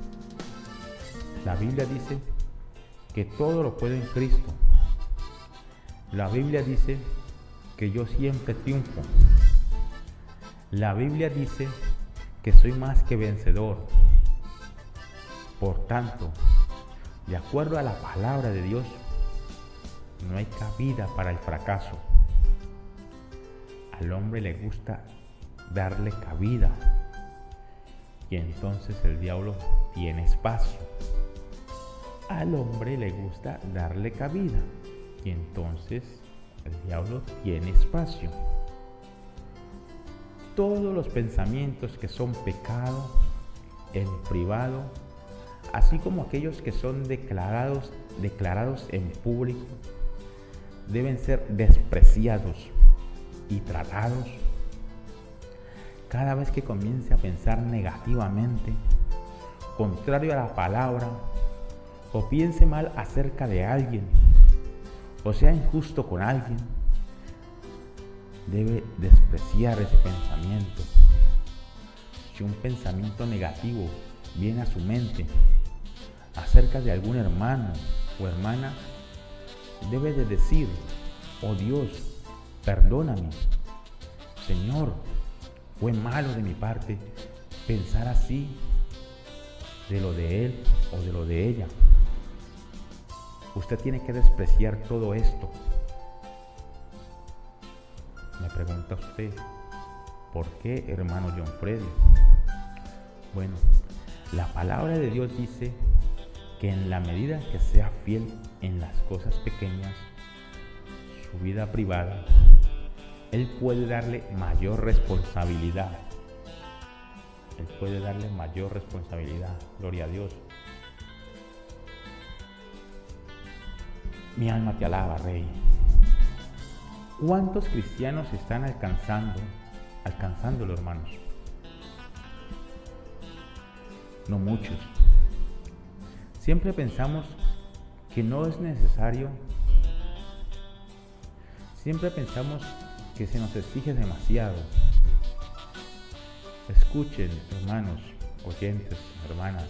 S1: La Biblia dice que todo lo puedo en Cristo. La Biblia dice que yo siempre triunfo. La Biblia dice que soy más que vencedor. Por tanto, de acuerdo a la palabra de Dios, no hay cabida para el fracaso. Al hombre le gusta darle cabida y entonces el diablo tiene espacio. Al hombre le gusta darle cabida y entonces el diablo tiene espacio. Todos los pensamientos que son pecado en privado, así como aquellos que son declarados en público, deben ser despreciados y tratados. Cada vez que comience a pensar negativamente, contrario a la palabra, o piense mal acerca de alguien, o sea injusto con alguien, debe despreciar ese pensamiento. Si un pensamiento negativo viene a su mente acerca de algún hermano o hermana, debe de decir: oh Dios, perdóname. Señor, fue malo de mi parte pensar así de lo de él o de lo de ella. Usted tiene que despreciar todo esto. Me pregunta usted, ¿por qué, hermano John Freddy? Bueno, la palabra de Dios dice que en la medida que sea fiel en las cosas pequeñas, su vida privada, Él puede darle mayor responsabilidad. Él puede darle mayor responsabilidad. Gloria a Dios. Mi alma te alaba, Rey. ¿Cuántos cristianos están alcanzándolo, hermanos? No muchos. Siempre pensamos que no es necesario. Siempre pensamos que se nos exige demasiado. Escuchen, hermanos, oyentes, hermanas.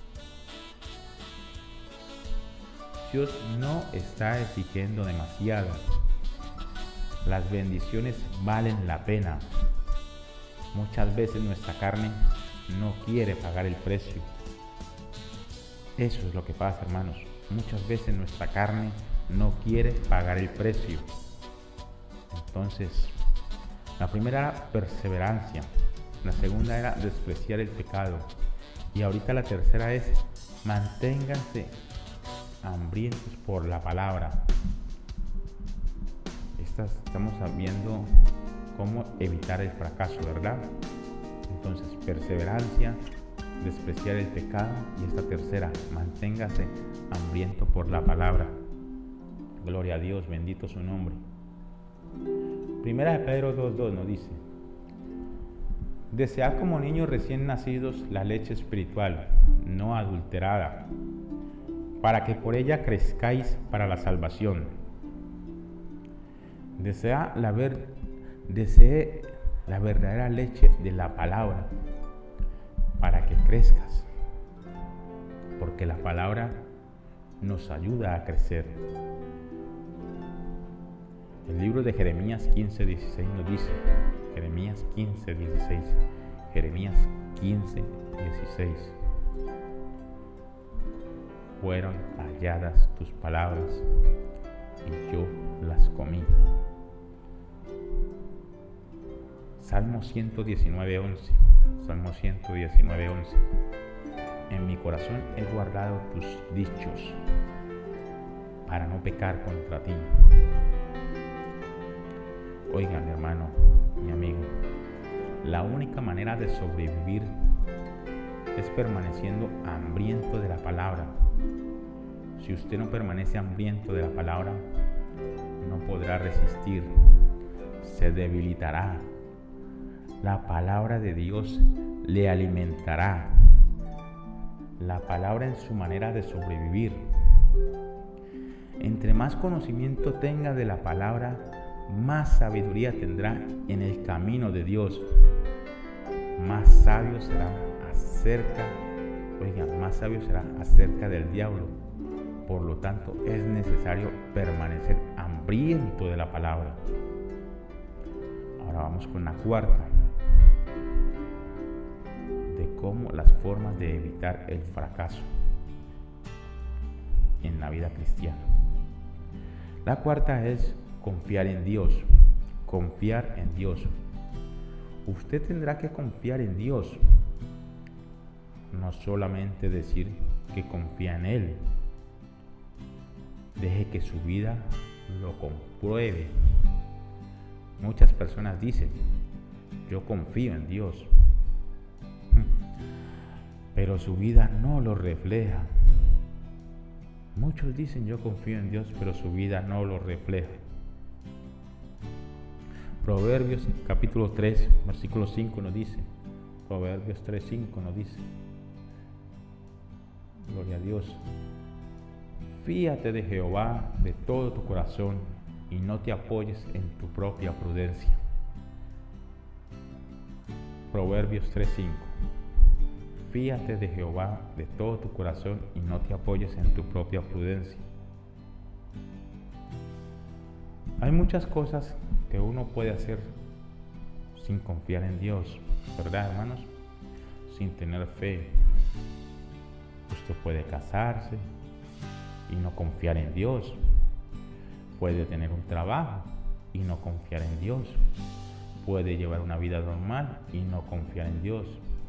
S1: Dios no está exigiendo demasiado. Las bendiciones valen la pena. Muchas veces nuestra carne no quiere pagar el precio. Eso es lo que pasa, hermanos. Muchas veces nuestra carne no quiere pagar el precio. Entonces, la primera era perseverancia. La segunda era despreciar el pecado. Y ahorita la tercera es: manténganse hambrientos por la palabra. Estamos viendo cómo evitar el fracaso, ¿verdad? Entonces, perseverancia, despreciar el pecado, y esta tercera, manténgase hambriento por la palabra. Gloria a Dios, bendito su nombre. Primera de Pedro 2:2 nos dice: desead como niños recién nacidos la leche espiritual, no adulterada, para que por ella crezcáis para la salvación. Desee la verdadera leche de la palabra para que crezcas, porque la palabra nos ayuda a crecer. El libro de Jeremías 15:16 nos dice, Jeremías 15:16, Jeremías 15:16: fueron halladas tus palabras y yo las comí. Salmo 119:11, Salmo 119:11: en mi corazón he guardado tus dichos para no pecar contra ti. Oigan, hermano, mi amigo, la única manera de sobrevivir es permaneciendo hambriento de la palabra. Si usted no permanece hambriento de la palabra, no podrá resistir, se debilitará. La palabra de Dios le alimentará. La palabra en su manera de sobrevivir. Entre más conocimiento tenga de la palabra, más sabiduría tendrá en el camino de Dios. Más sabio será acerca del diablo. Por lo tanto, es necesario permanecer hambriento de la palabra. Ahora vamos con la cuarta, de cómo las formas de evitar el fracaso en la vida cristiana. La cuarta es confiar en Dios. Confiar en Dios. Usted tendrá que confiar en Dios. No solamente decir que confía en Él. Deje que su vida lo compruebe. Muchas personas dicen, yo confío en Dios, pero su vida no lo refleja. Muchos dicen, yo confío en Dios, pero su vida no lo refleja. Proverbios capítulo 3, versículo 5 nos dice, Proverbios 3:5 nos dice, gloria a Dios, fíate de Jehová de todo tu corazón y no te apoyes en tu propia prudencia. Proverbios 3:5. Fíate de Jehová de todo tu corazón y no te apoyes en tu propia prudencia. Hay muchas cosas que uno puede hacer sin confiar en Dios, ¿verdad, hermanos? Sin tener fe. Usted puede casarse y no confiar en Dios. Puede tener un trabajo y no confiar en Dios. Puede llevar una vida normal y no confiar en Dios.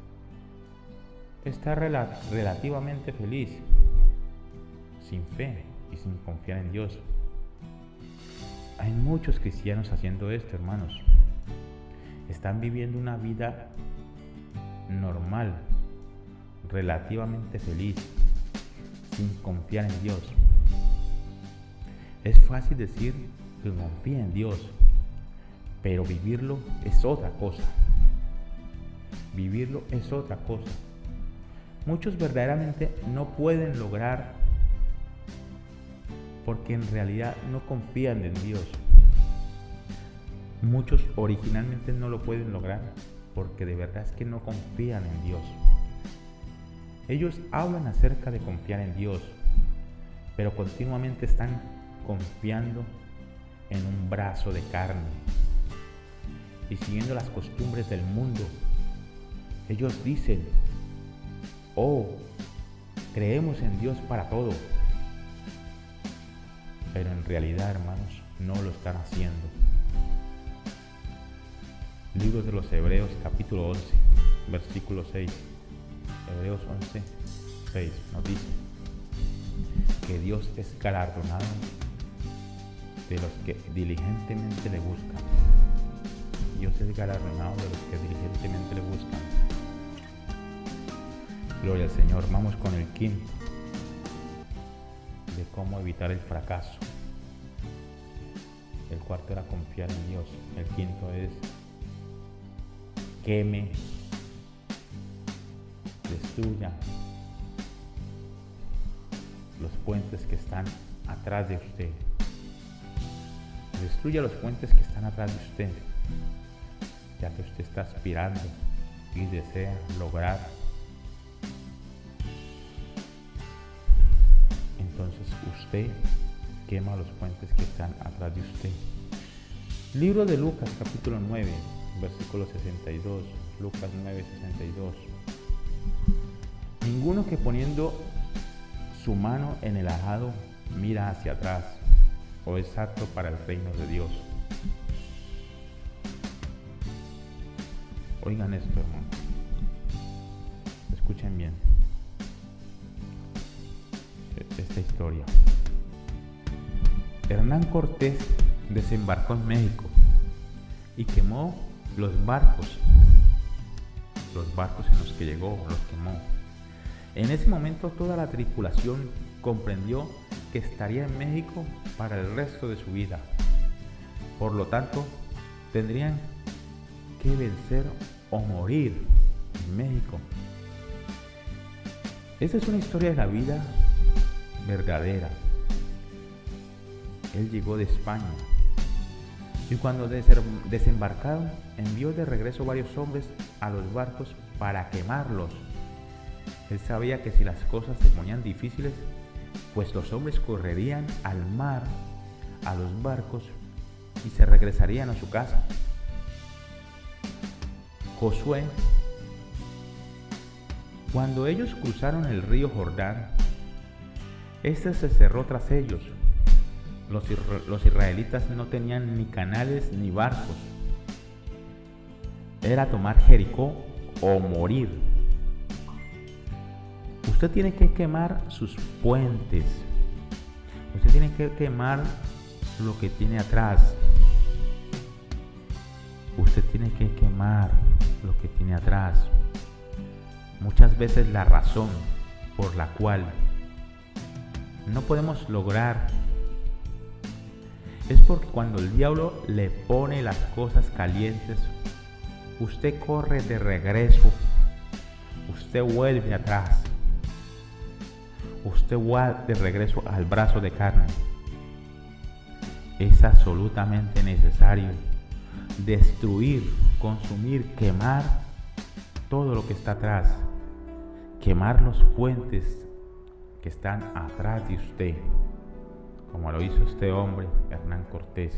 S1: Está relativamente feliz, sin fe y sin confiar en Dios. Hay muchos cristianos haciendo esto, hermanos. Están viviendo una vida normal, relativamente feliz, sin confiar en Dios. Es fácil decir que confía en Dios, pero vivirlo es otra cosa. Vivirlo es otra cosa. Muchos verdaderamente no pueden lograr porque en realidad no confían en Dios. Muchos originalmente no lo pueden lograr porque de verdad es que no confían en Dios. Ellos hablan acerca de confiar en Dios, pero continuamente están confiando en un brazo de carne y siguiendo las costumbres del mundo. Ellos dicen, oh, creemos en Dios para todo, pero en realidad, hermanos, no lo están haciendo. Libro de los Hebreos capítulo 11, versículo 6. Hebreos 11, 6 nos dice que Dios es galardonado de los que diligentemente le buscan. Dios es galardonado de los que diligentemente le buscan. Gloria al Señor. Vamos con el quinto, de cómo evitar el fracaso. El cuarto era confiar en Dios. El quinto es queme, destruya los puentes que están atrás de usted. Destruya los puentes que están atrás de usted, ya que usted está aspirando y desea lograr. Entonces usted quema los puentes que están atrás de usted. Libro de Lucas capítulo 9, versículo 62. Lucas 9, 62. Ninguno que poniendo su mano en el arado mira hacia atrás o es apto para el reino de Dios. Oigan esto, hermano. Escuchen bien esta historia. Hernán Cortés desembarcó en México y quemó los barcos en los que llegó, los quemó. En ese momento toda la tripulación comprendió que estaría en México para el resto de su vida. Por lo tanto, tendrían que vencer o morir en México. Esta es una historia de la vida verdadera. Él llegó de España y cuando desembarcaron envió de regreso varios hombres a los barcos para quemarlos. Él sabía que si las cosas se ponían difíciles, pues los hombres correrían al mar, a los barcos y se regresarían a su casa. Josué, cuando ellos cruzaron el río Jordán, este se cerró tras ellos, los israelitas no tenían ni canales ni barcos. Era tomar Jericó o morir. Usted tiene que quemar sus puentes. Usted tiene que quemar lo que tiene atrás. Usted tiene que quemar lo que tiene atrás. Muchas veces la razón por la cual no podemos lograr es porque cuando el diablo le pone las cosas calientes, usted corre de regreso, usted vuelve atrás, usted va de regreso al brazo de carne. Es absolutamente necesario destruir, consumir, quemar todo lo que está atrás, quemar los puentes que están atrás de usted, como lo hizo este hombre, Hernán Cortés.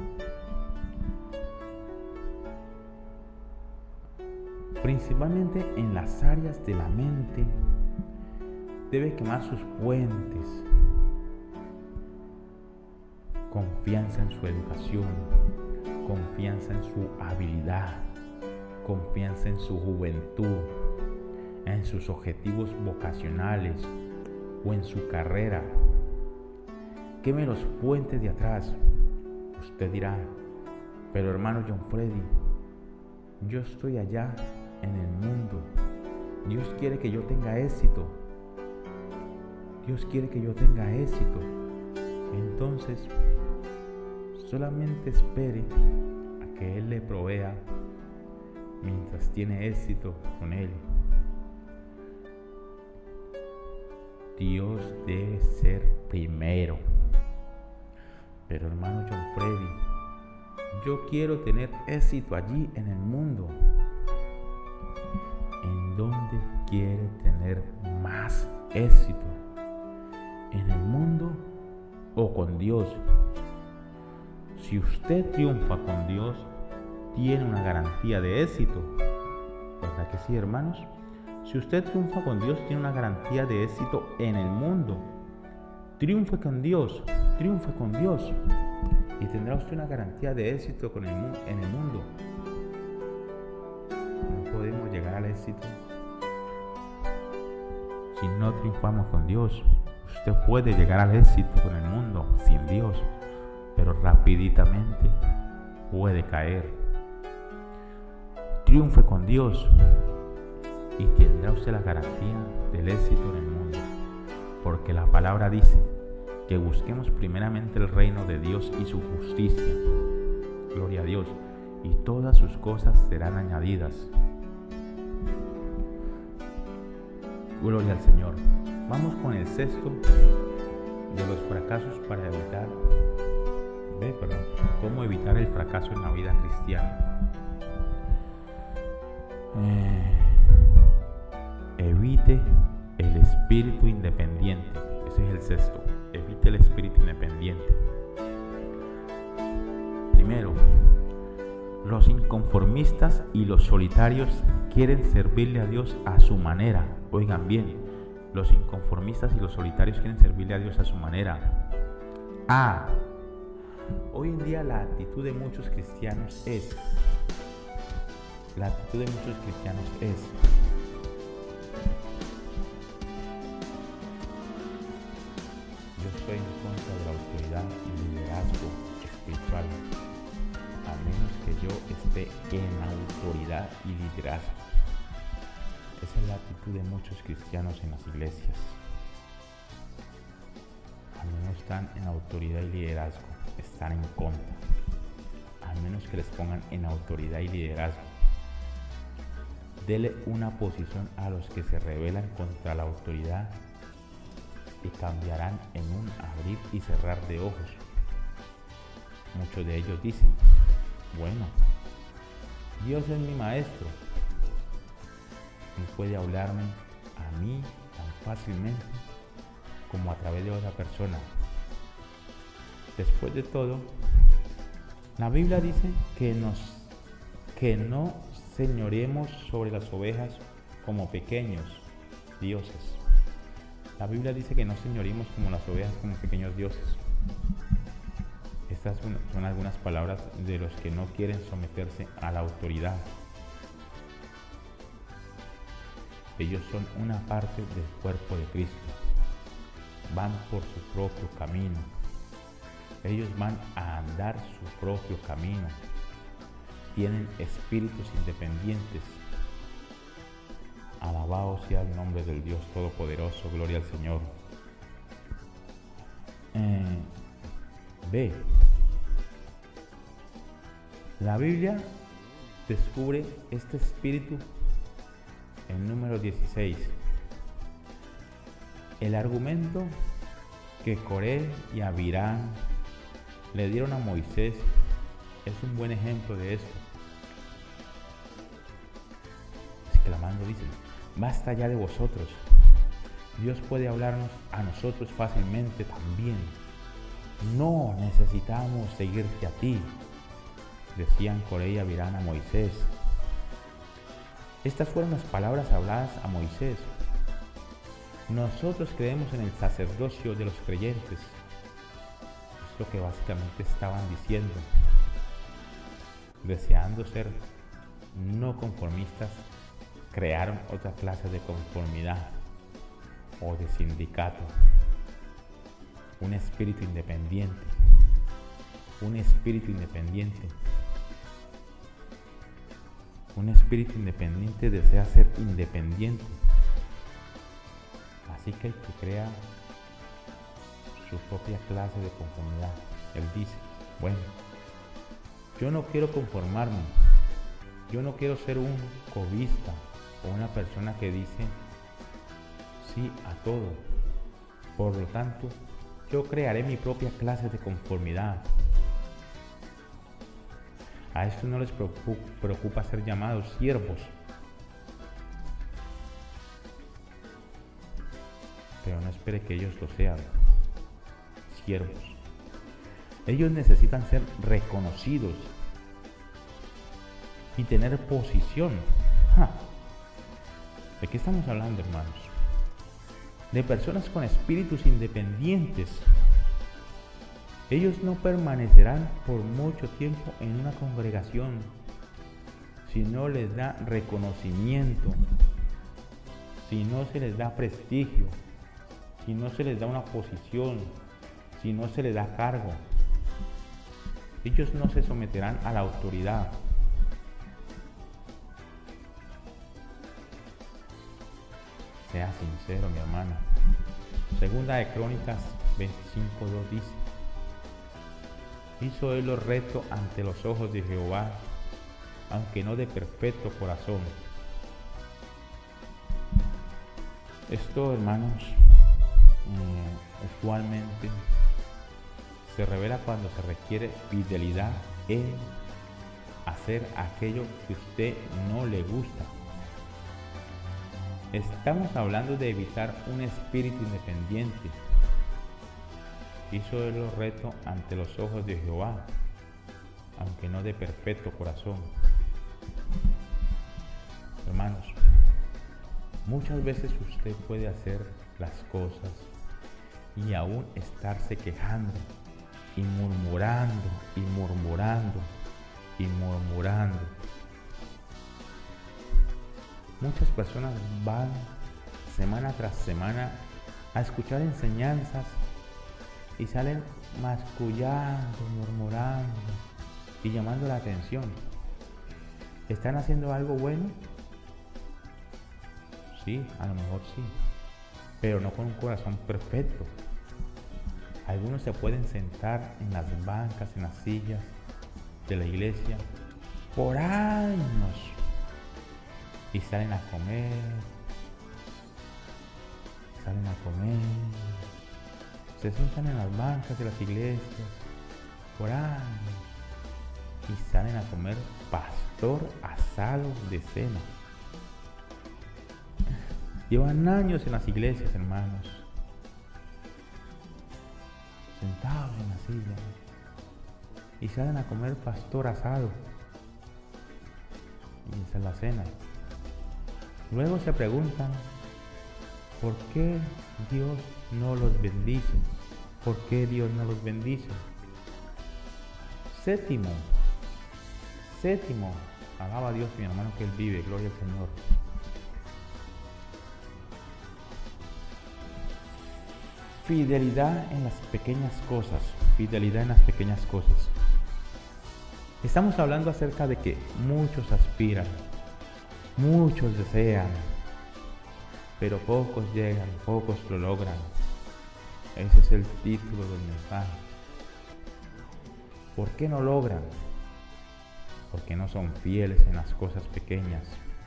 S1: Principalmente en las áreas de la mente, debe quemar sus puentes. Confianza en su educación, confianza en su habilidad, confianza en su juventud, en sus objetivos vocacionales o en su carrera. Queme los puentes de atrás. Usted dirá, pero hermano John Freddy, yo estoy allá en el mundo. Dios quiere que yo tenga éxito. Dios quiere que yo tenga éxito. Entonces, solamente espere a que Él le provea mientras tiene éxito con Él. Dios debe ser primero. Pero hermano John Freddy, yo quiero tener éxito allí en el mundo. ¿En dónde quiere tener más éxito? ¿En el mundo o con Dios? Si usted triunfa con Dios, tiene una garantía de éxito. ¿Verdad que sí, hermanos? Si usted triunfa con Dios, tiene una garantía de éxito en el mundo. Triunfe con Dios, triunfe con Dios, y tendrá usted una garantía de éxito en el mundo. No podemos llegar al éxito si no triunfamos con Dios. Usted puede llegar al éxito con el mundo sin Dios, pero rapiditamente puede caer. Triunfe con Dios y tendrá usted la garantía del éxito en el mundo, porque la palabra dice que busquemos primeramente el reino de Dios y su justicia. Gloria a Dios. Y todas sus cosas serán añadidas. Gloria al Señor. Vamos con el sexto de los fracasos para evitar, cómo evitar el fracaso en la vida cristiana. Evite el espíritu independiente. Ese es el sexto. Evite el espíritu independiente. Primero, los inconformistas y los solitarios quieren servirle a Dios a su manera. Oigan bien, los inconformistas y los solitarios quieren servirle a Dios a su manera. Hoy en día la actitud de muchos cristianos es, yo estoy en contra de la autoridad y liderazgo espiritual, a menos que yo esté en autoridad y liderazgo. Esa es la actitud de muchos cristianos en las iglesias. Al menos están en autoridad y liderazgo, están en contra. Al menos que les pongan en autoridad y liderazgo. Dele una posición a los que se rebelan contra la autoridad y cambiarán en un abrir y cerrar de ojos. Muchos de ellos dicen, bueno, Dios es mi maestro y puede hablarme a mí tan fácilmente como a través de otra persona. Después de todo, la Biblia dice que no señoremos sobre las ovejas como pequeños dioses. La Biblia dice que no señoremos como las ovejas como pequeños dioses. Estas son algunas palabras de los que no quieren someterse a la autoridad. Ellos son una parte del cuerpo de Cristo. Van por su propio camino. Ellos van a andar su propio camino. Tienen espíritus independientes. Alabado sea el nombre del Dios Todopoderoso. Gloria al Señor. B. La Biblia descubre este espíritu en número 16. El argumento que Coré y Abirán le dieron a Moisés es un buen ejemplo de esto. Exclamando, dicen: basta ya de vosotros. Dios puede hablarnos a nosotros fácilmente también. No necesitamos seguirte a ti, decían Coré y Abirán a Moisés. Estas fueron las palabras habladas a Moisés. Nosotros creemos en el sacerdocio de los creyentes. Es lo que básicamente estaban diciendo. Deseando ser no conformistas, crearon otra clase de conformidad o de sindicato. Un espíritu independiente. Un espíritu independiente. Un espíritu independiente desea ser independiente. Así que el que crea su propia clase de conformidad, él dice: bueno, yo no quiero conformarme. Yo no quiero ser un cobista o una persona que dice sí a todo. Por lo tanto, yo crearé mi propia clase de conformidad. A esto no les preocupa ser llamados siervos. Pero no espere que ellos lo sean siervos. Ellos necesitan ser reconocidos y tener posición. ¿De qué estamos hablando, hermanos? De personas con espíritus independientes. Ellos no permanecerán por mucho tiempo en una congregación si no les da reconocimiento, si no se les da prestigio, si no se les da una posición, si no se les da cargo. Ellos no se someterán a la autoridad. Sea sincero, mi hermana. Segunda de Crónicas 25:2 dice: hizo él lo recto ante los ojos de Jehová, aunque no de perfecto corazón. Esto, hermanos, usualmente se revela cuando se requiere fidelidad en hacer aquello que a usted no le gusta. Estamos hablando de evitar un espíritu independiente. Hizo él lo recto ante los ojos de Jehová, aunque no de perfecto corazón. Hermanos, muchas veces usted puede hacer las cosas y aún estarse quejando y murmurando y murmurando y murmurando. Muchas personas van semana tras semana a escuchar enseñanzas y salen mascullando, murmurando y llamando la atención. ¿Están haciendo algo bueno? Sí, a lo mejor sí, pero no con un corazón perfecto. Algunos se pueden sentar en las bancas, en las sillas de la iglesia por años y salen a comer, se sientan en las bancas de las iglesias por años y salen a comer pastor asado de cena. Llevan años en las iglesias, hermanos, sentados en la silla y salen a comer pastor asado y esa es la cena. Luego se preguntan: ¿por qué Dios no los bendice? ¿Por qué Dios no los bendice? Séptimo, alaba a Dios, mi hermano, que Él vive, gloria al Señor. Fidelidad en las pequeñas cosas, fidelidad en las pequeñas cosas. Estamos hablando acerca de que muchos aspiran, muchos desean, pero pocos llegan, pocos lo logran. Ese es el título del mensaje. ¿Por qué no logran? Porque no son fieles en las cosas pequeñas.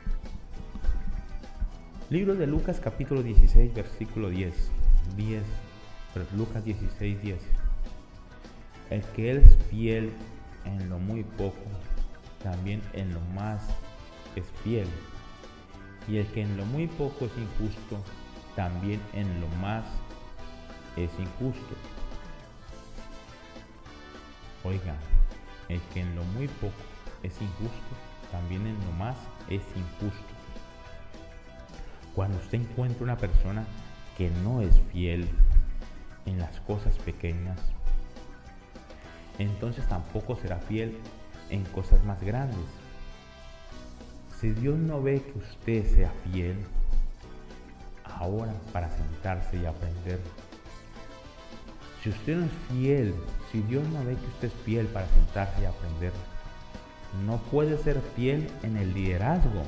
S1: Libro de Lucas capítulo 16 versículo 10. Lucas 16, 10. El que es fiel en lo muy poco, también en lo más es fiel. Y el que en lo muy poco es injusto, también en lo más es injusto. Oiga, el que en lo muy poco es injusto, también en lo más es injusto. Cuando usted encuentra una persona que no es fiel en las cosas pequeñas, entonces tampoco será fiel en cosas más grandes. Si Dios no ve que usted sea fiel ahora para sentarse y aprender, si usted no es fiel, si Dios no ve que usted es fiel para sentarse y aprender, no puede ser fiel en el liderazgo.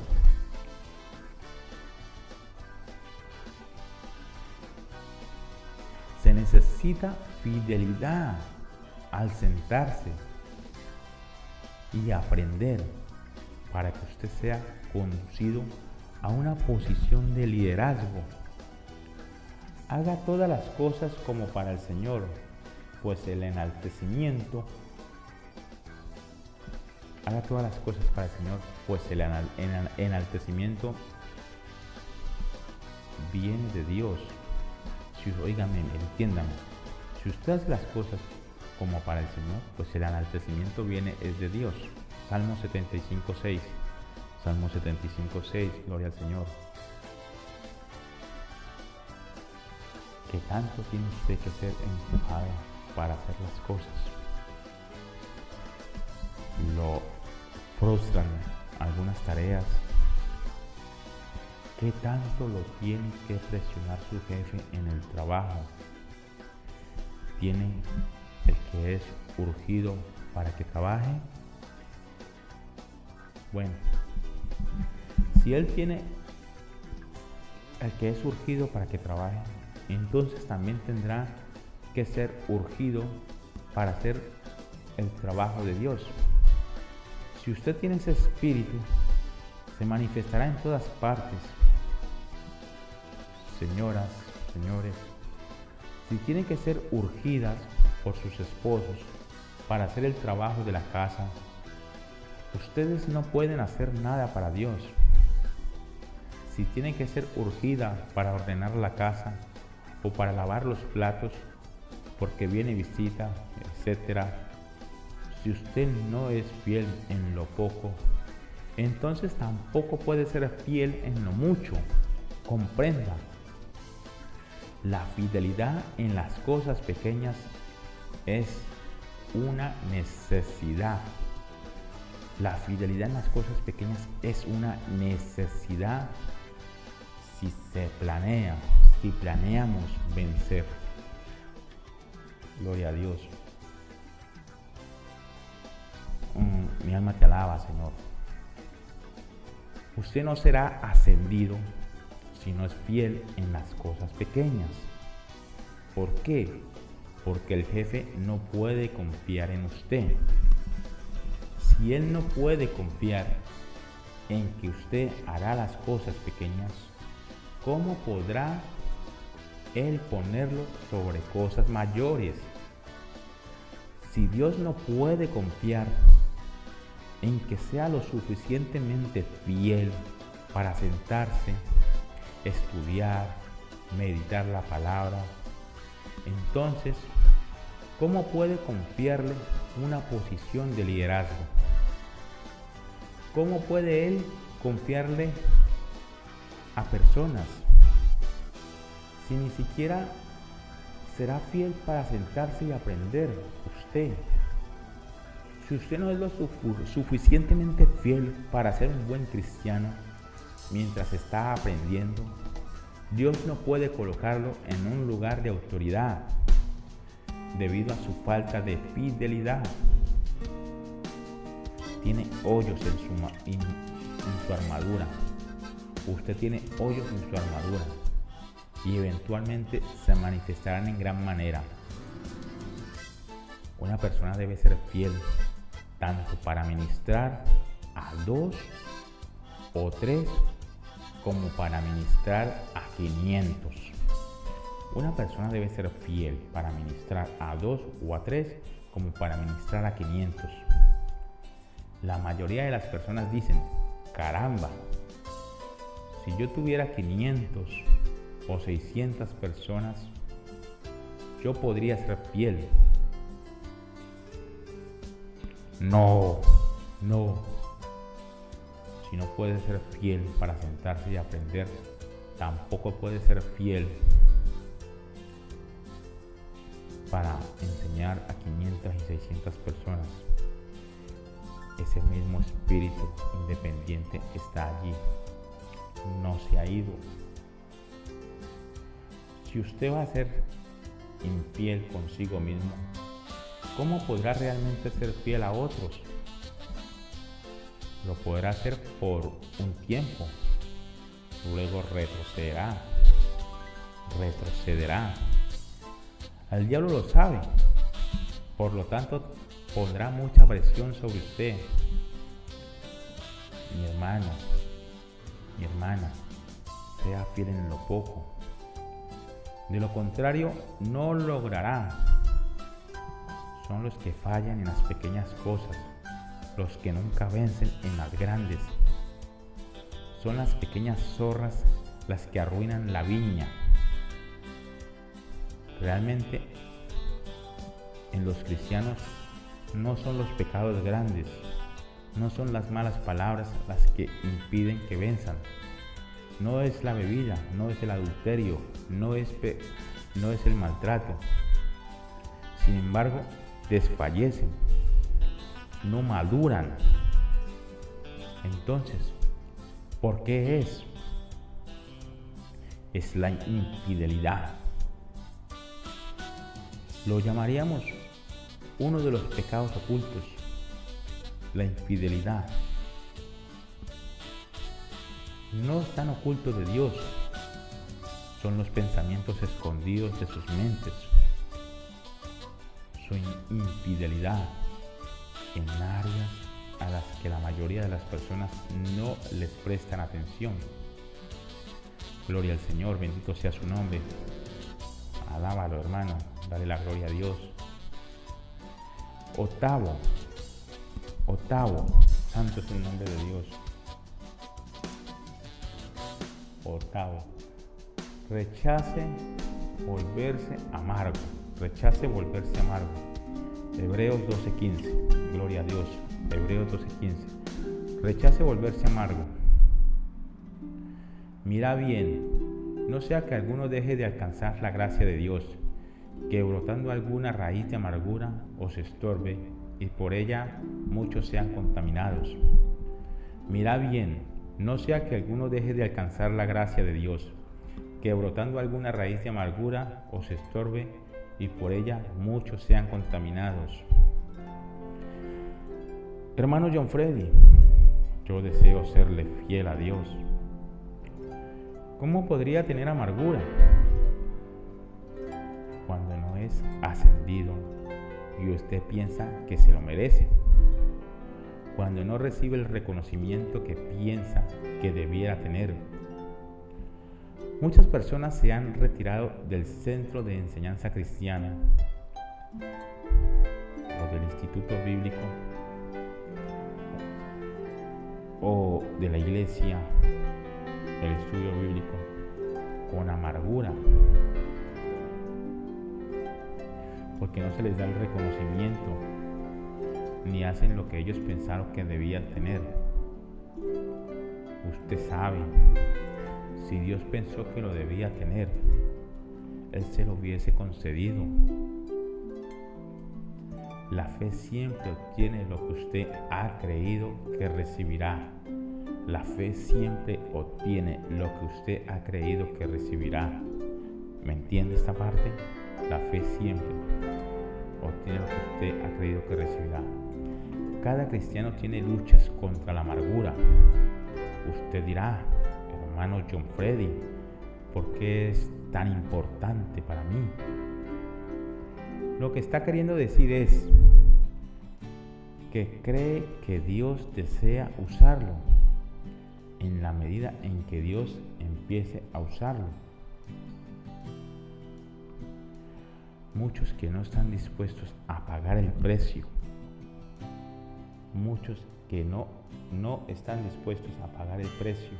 S1: Se necesita fidelidad al sentarse y aprender para que usted sea conducido a una posición de liderazgo. Haga todas las cosas como para el Señor, pues el enaltecimiento, haga todas las cosas para el Señor, pues el enaltecimiento viene de Dios. Óigame, entiéndame, si usted hace las cosas como para el Señor, pues el enaltecimiento es de Dios. Salmo 75:6. Salmo 75:6, gloria al Señor. ¿Qué tanto tiene usted que ser empujado para hacer las cosas? Lo frustran algunas tareas. ¿Qué tanto lo tiene que presionar su jefe en el trabajo? ¿Tiene el que es urgido para que trabaje? Bueno, si él tiene el que es urgido para que trabaje, entonces también tendrá que ser urgido para hacer el trabajo de Dios. Si usted tiene ese espíritu, se manifestará en todas partes. Señoras, señores, si tienen que ser urgidas por sus esposos para hacer el trabajo de la casa, ustedes no pueden hacer nada para Dios. Si tienen que ser urgidas para ordenar la casa o para lavar los platos porque viene visita, etc. Si usted no es fiel en lo poco, entonces tampoco puede ser fiel en lo mucho. Comprenda. La fidelidad en las cosas pequeñas es una necesidad. La fidelidad en las cosas pequeñas es una necesidad si se planea, si planeamos vencer. Gloria a Dios. Mi alma te alaba, Señor. Usted no será ascendido si no es fiel en las cosas pequeñas. ¿Por qué? Porque el jefe no puede confiar en usted. Si él no puede confiar en que usted hará las cosas pequeñas, ¿cómo podrá él ponerlo sobre cosas mayores? Si Dios no puede confiar en que sea lo suficientemente fiel para sentarse, estudiar, meditar la palabra, entonces, ¿cómo puede confiarle una posición de liderazgo? ¿Cómo puede él confiarle a personas si ni siquiera será fiel para sentarse y aprender usted? Si usted no es lo suficientemente fiel para ser un buen cristiano mientras está aprendiendo, Dios no puede colocarlo en un lugar de autoridad debido a su falta de fidelidad. Tiene hoyos en su armadura. Usted tiene hoyos en su armadura y eventualmente se manifestarán en gran manera. Una persona debe ser fiel tanto para ministrar a 2 o 3 como para ministrar a 500. Una persona debe ser fiel para ministrar a 2 o a 3 como para ministrar a 500. La mayoría de las personas dicen, caramba, si yo tuviera 500 o 600 personas, yo podría ser fiel. No. Si no puede ser fiel para sentarse y aprender, tampoco puede ser fiel para enseñar a 500 y 600 personas. Ese mismo espíritu independiente está allí, no se ha ido. Si usted va a ser infiel consigo mismo, ¿cómo podrá realmente ser fiel a otros? Lo podrá hacer por un tiempo, luego retrocederá. El diablo lo sabe, por lo tanto pondrá mucha presión sobre usted. Mi hermano, mi hermana, sea fiel en lo poco. De lo contrario, no logrará. Son los que fallan en las pequeñas cosas, los que nunca vencen en las grandes. Son las pequeñas zorras las que arruinan la viña. Realmente, en los cristianos no son los pecados grandes, no son las malas palabras las que impiden que venzan. No es la bebida, no es el adulterio, no es el maltrato. Sin embargo, desfallecen, no maduran. Entonces, ¿por qué es? Es la infidelidad. Lo llamaríamos uno de los pecados ocultos, la infidelidad. No están ocultos de Dios, son los pensamientos escondidos de sus mentes. Su infidelidad en áreas a las que la mayoría de las personas no les prestan atención. Gloria al Señor, bendito sea su nombre. Alábalo, hermano, dale la gloria a Dios. Octavo, santo es el nombre de Dios. Octavo, rechace volverse amargo. Hebreos 12:15, gloria a Dios. Hebreos 12:15, rechace volverse amargo. Mira bien, no sea que alguno deje de alcanzar la gracia de Dios, que brotando alguna raíz de amargura os estorbe y por ella muchos sean contaminados. Mira bien, no sea que alguno deje de alcanzar la gracia de Dios, que brotando alguna raíz de amargura os estorbe y por ella muchos sean contaminados. Hermano John Freddy, yo deseo serle fiel a Dios. ¿Cómo podría tener amargura cuando no es ascendido y usted piensa que se lo merece? Cuando no recibe el reconocimiento que piensa que debiera tener. Muchas personas se han retirado del centro de enseñanza cristiana o del instituto bíblico o de la iglesia, el estudio bíblico, con amargura, porque no se les da el reconocimiento ni hacen lo que ellos pensaron que debían tener. Usted sabe, si Dios pensó que lo debía tener, Él se lo hubiese concedido. La fe siempre obtiene lo que usted ha creído que recibirá. La fe siempre obtiene lo que usted ha creído que recibirá. ¿Me entiende esta parte? La fe siempre obtiene lo que usted ha creído que recibirá. Cada cristiano tiene luchas contra la amargura. Usted dirá, hermano John Freddy, ¿por qué es tan importante para mí? Lo que está queriendo decir es que cree que Dios desea usarlo en la medida en que Dios empiece a usarlo. Muchos que no están dispuestos a pagar el precio, muchos que no están dispuestos a pagar el precio,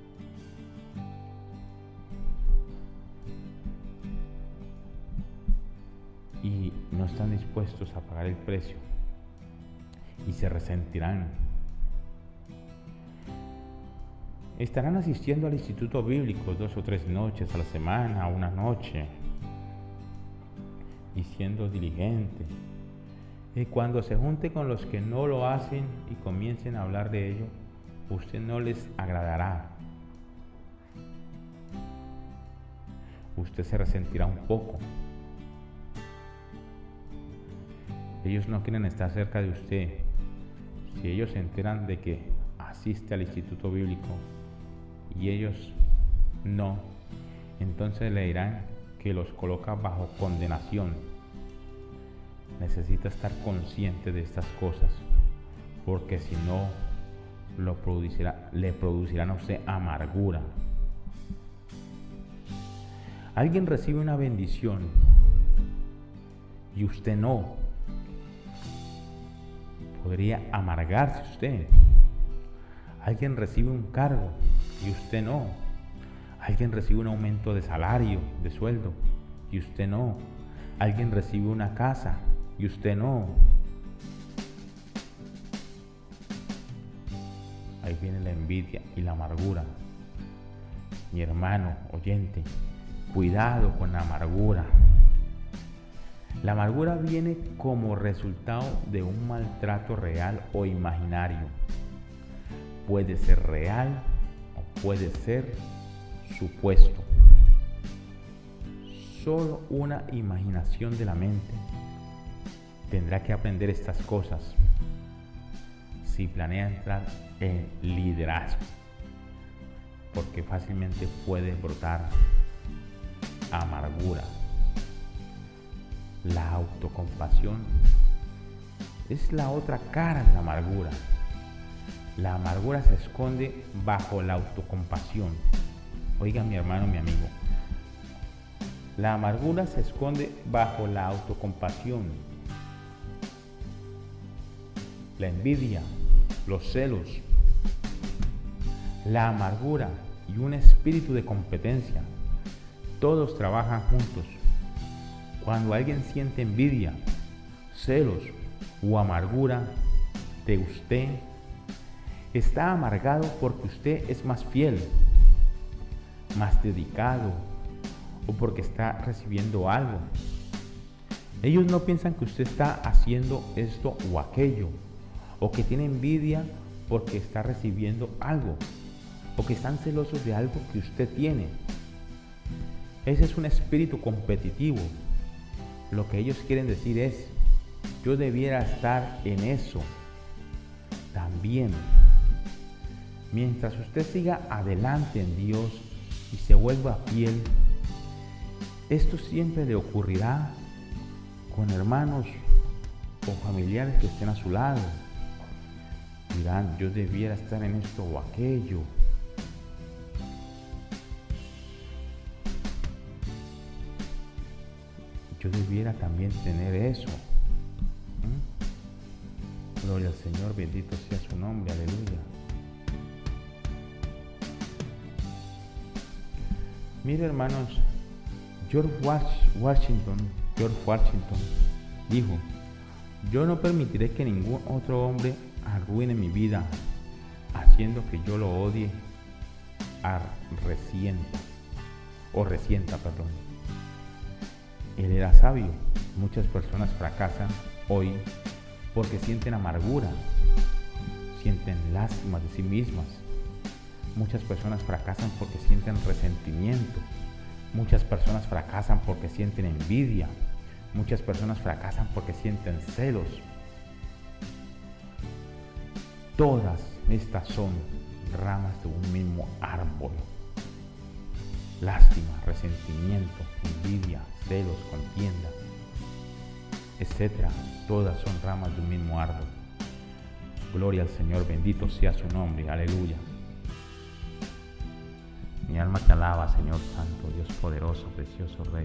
S1: y no están dispuestos a pagar el precio y se resentirán. Estarán asistiendo al instituto bíblico 2 o 3 noches a la semana, una noche, y siendo diligente. Y cuando se junte con los que no lo hacen y comiencen a hablar de ello, usted no les agradará. Usted se resentirá un poco. Ellos no quieren estar cerca de usted. Si ellos se enteran de que asiste al instituto bíblico y ellos no, entonces le dirán que los coloca bajo condenación. Necesita estar consciente de estas cosas, porque si no, le producirán a usted amargura. Alguien recibe una bendición y usted no. Podría amargarse usted. Alguien recibe un cargo y usted no. Alguien recibe un aumento de salario, de sueldo, y usted no. Alguien recibe una casa y usted no. Ahí viene la envidia y la amargura. Mi hermano oyente, cuidado con la amargura. La amargura viene como resultado de un maltrato real o imaginario. Puede ser real o puede ser supuesto. Solo una imaginación de la mente tendrá que aprender estas cosas si planea entrar en liderazgo, porque fácilmente puede brotar amargura. La autocompasión es la otra cara de la amargura. La amargura se esconde bajo la autocompasión. Oiga, mi hermano, mi amigo, la amargura se esconde bajo la autocompasión. La envidia, los celos, la amargura y un espíritu de competencia, todos trabajan juntos. Cuando alguien siente envidia, celos o amargura de usted, está amargado porque usted es más fiel, más dedicado, o porque está recibiendo algo. Ellos no piensan que usted está haciendo esto o aquello, o que tiene envidia porque está recibiendo algo, o que están celosos de algo que usted tiene. Ese es un espíritu competitivo. Lo que ellos quieren decir es, yo debiera estar en eso también. Mientras usted siga adelante en Dios y se vuelva fiel, esto siempre le ocurrirá con hermanos o familiares que estén a su lado. Dirán, yo debiera estar en esto o aquello. Yo debiera también tener eso. Gloria al Señor, bendito sea su nombre, aleluya. Mire, hermanos, George Washington dijo, yo no permitiré que ningún otro hombre arruine mi vida haciendo que yo lo odie resienta. Él era sabio. Muchas personas fracasan hoy porque sienten amargura, sienten lástima de sí mismas. Muchas personas fracasan porque sienten resentimiento. Muchas personas fracasan porque sienten envidia. Muchas personas fracasan porque sienten celos. Todas estas son ramas de un mismo árbol. Lástima, resentimiento, envidia, celos, contienda, etc. Todas son ramas de un mismo árbol. Gloria al Señor, bendito sea su nombre, aleluya. Mi alma te alaba, Señor Santo, Dios poderoso, precioso Rey.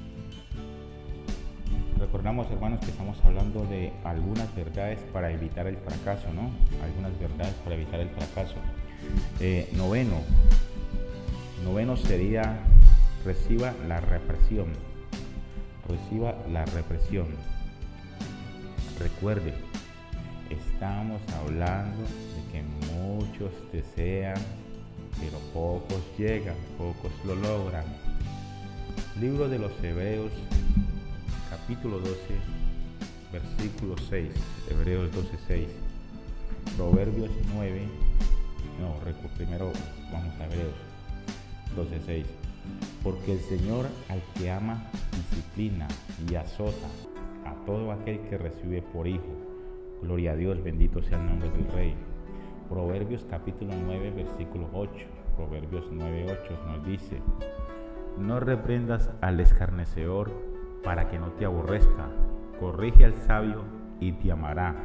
S1: Recordamos, hermanos, que estamos hablando de algunas verdades para evitar el fracaso, ¿no? Algunas verdades para evitar el fracaso. Noveno sería reciba la represión. Reciba la represión. Recuerde, estamos hablando de que muchos desean, pero pocos llegan, pocos lo logran. Libro de los Hebreos, capítulo 12, versículo 6, Hebreos 12, 6, Proverbios 9, primero vamos a Hebreos 12, 6. Porque el Señor al que ama disciplina y azota a todo aquel que recibe por hijo. Gloria a Dios, bendito sea el nombre del Rey. Proverbios capítulo 9, versículo 8. Proverbios 9, 8 nos dice: no reprendas al escarnecedor para que no te aborrezca. Corrige al sabio y te amará.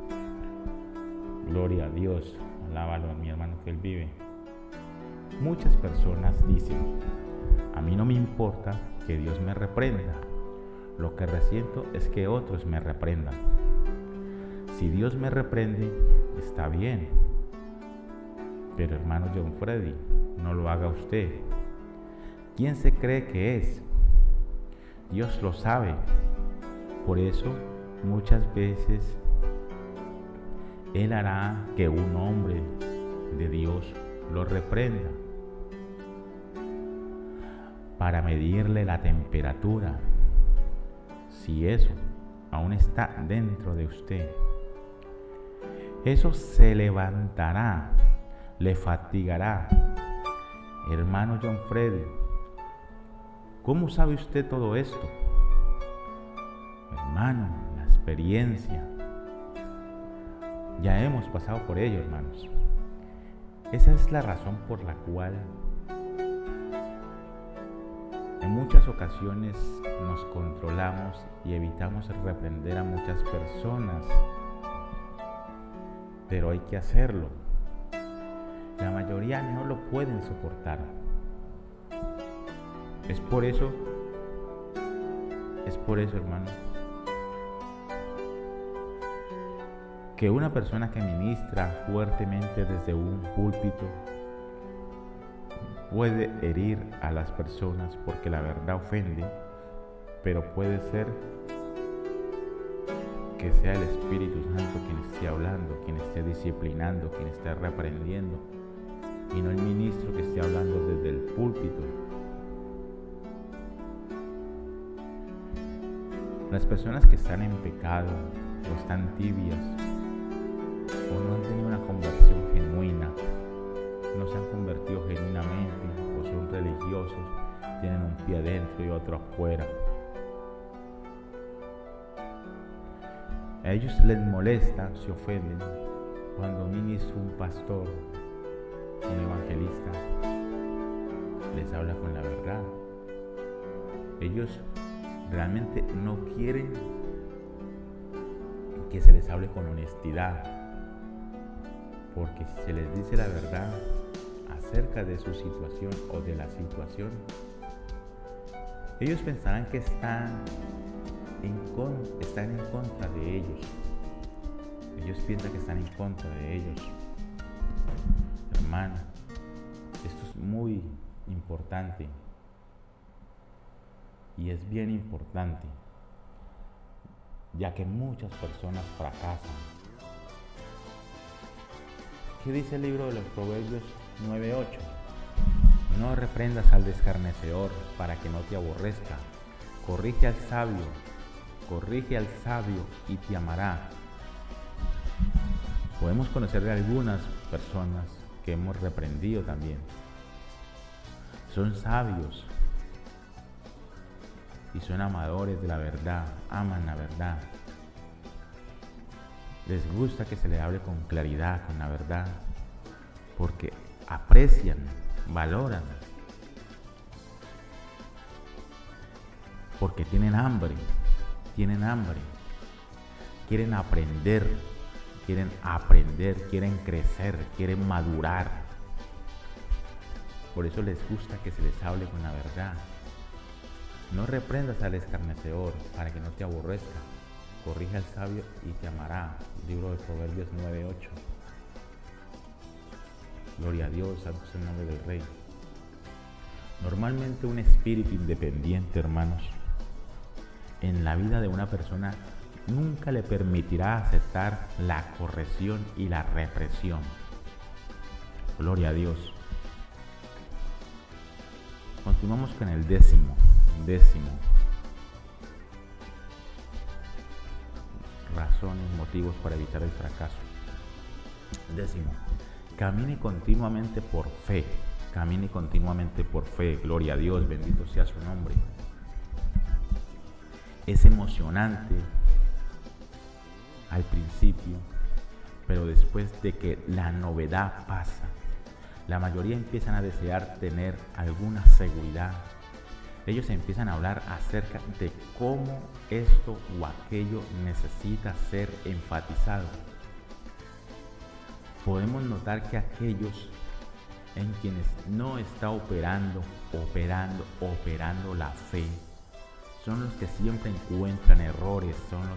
S1: Gloria a Dios. Alábalo a mi hermano que él vive. Muchas personas dicen: a mí no me importa que Dios me reprenda. Lo que resiento es que otros me reprendan. Si Dios me reprende, está bien. Pero hermano John Freddy, no lo haga usted. ¿Quién se cree que es? Dios lo sabe. Por eso, muchas veces, Él hará que un hombre de Dios lo reprenda para medirle la temperatura. Si eso aún está dentro de usted, eso se levantará, le fatigará. Hermano John Freddy, ¿cómo sabe usted todo esto? Hermano, la experiencia. Ya hemos pasado por ello, hermanos. Esa es la razón por la cual en muchas ocasiones nos controlamos y evitamos reprender a muchas personas. Pero hay que hacerlo. La mayoría no lo pueden soportar. Es por eso, hermano, que una persona que ministra fuertemente desde un púlpito puede herir a las personas porque la verdad ofende, pero puede ser que sea el Espíritu Santo quien esté hablando, quien esté disciplinando, quien esté reprendiendo, y no el ministro que esté hablando desde el púlpito. Las personas que están en pecado o están tibias o no han tenido una conversión genuina, no se han convertido genuinamente o son religiosos, tienen un pie adentro y otro afuera. A ellos les molesta, se ofenden cuando un ministro, un pastor, un evangelista les habla con la verdad. Ellos realmente no quieren que se les hable con honestidad, porque si se les dice la verdad acerca de su situación o de la situación, ellos pensarán que están en contra de ellos. Ellos piensan que están en contra de ellos. Hermano, esto es muy importante. Y es bien importante, ya que muchas personas fracasan. ¿Qué dice el libro de los Proverbios 9:8? No reprendas al escarnecedor para que no te aborrezca. Corrige al sabio corrige al sabio y te amará. Podemos conocer de algunas personas que hemos reprendido también. Son sabios y son amadores de la verdad, aman la verdad. Les gusta que se les hable con claridad, con la verdad, porque aprecian, valoran, porque tienen hambre, quieren aprender, quieren crecer, quieren madurar. Por eso les gusta que se les hable con la verdad. No reprendas al escarnecedor para que no te aborrezca. Corrige al sabio y te amará. Libro de Proverbios 9:8. Gloria a Dios, santo es el nombre del Rey. Normalmente un espíritu independiente, hermanos, en la vida de una persona nunca le permitirá aceptar la corrección y la represión. Gloria a Dios. Continuamos con el décimo. Razones, motivos para evitar el fracaso. Décimo, camine continuamente por fe. Gloria a Dios, bendito sea su nombre. Es emocionante al principio, pero después de que la novedad pasa, la mayoría empiezan a desear tener alguna seguridad. Ellos empiezan a hablar acerca de cómo esto o aquello necesita ser enfatizado. Podemos notar que aquellos en quienes no está operando la fe, son los que siempre encuentran errores,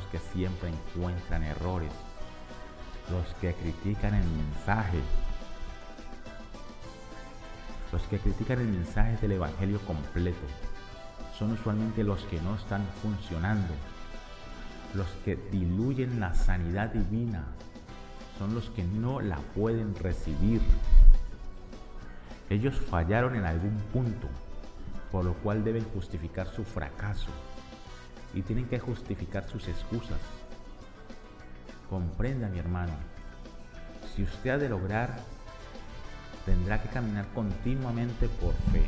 S1: los que critican el mensaje. Los que critican el mensaje del Evangelio completo son usualmente los que no están funcionando. Los que diluyen la sanidad divina son los que no la pueden recibir. Ellos fallaron en algún punto, por lo cual deben justificar su fracaso y tienen que justificar sus excusas. Comprenda, mi hermano, si usted ha de lograr, tendrá que caminar continuamente por fe.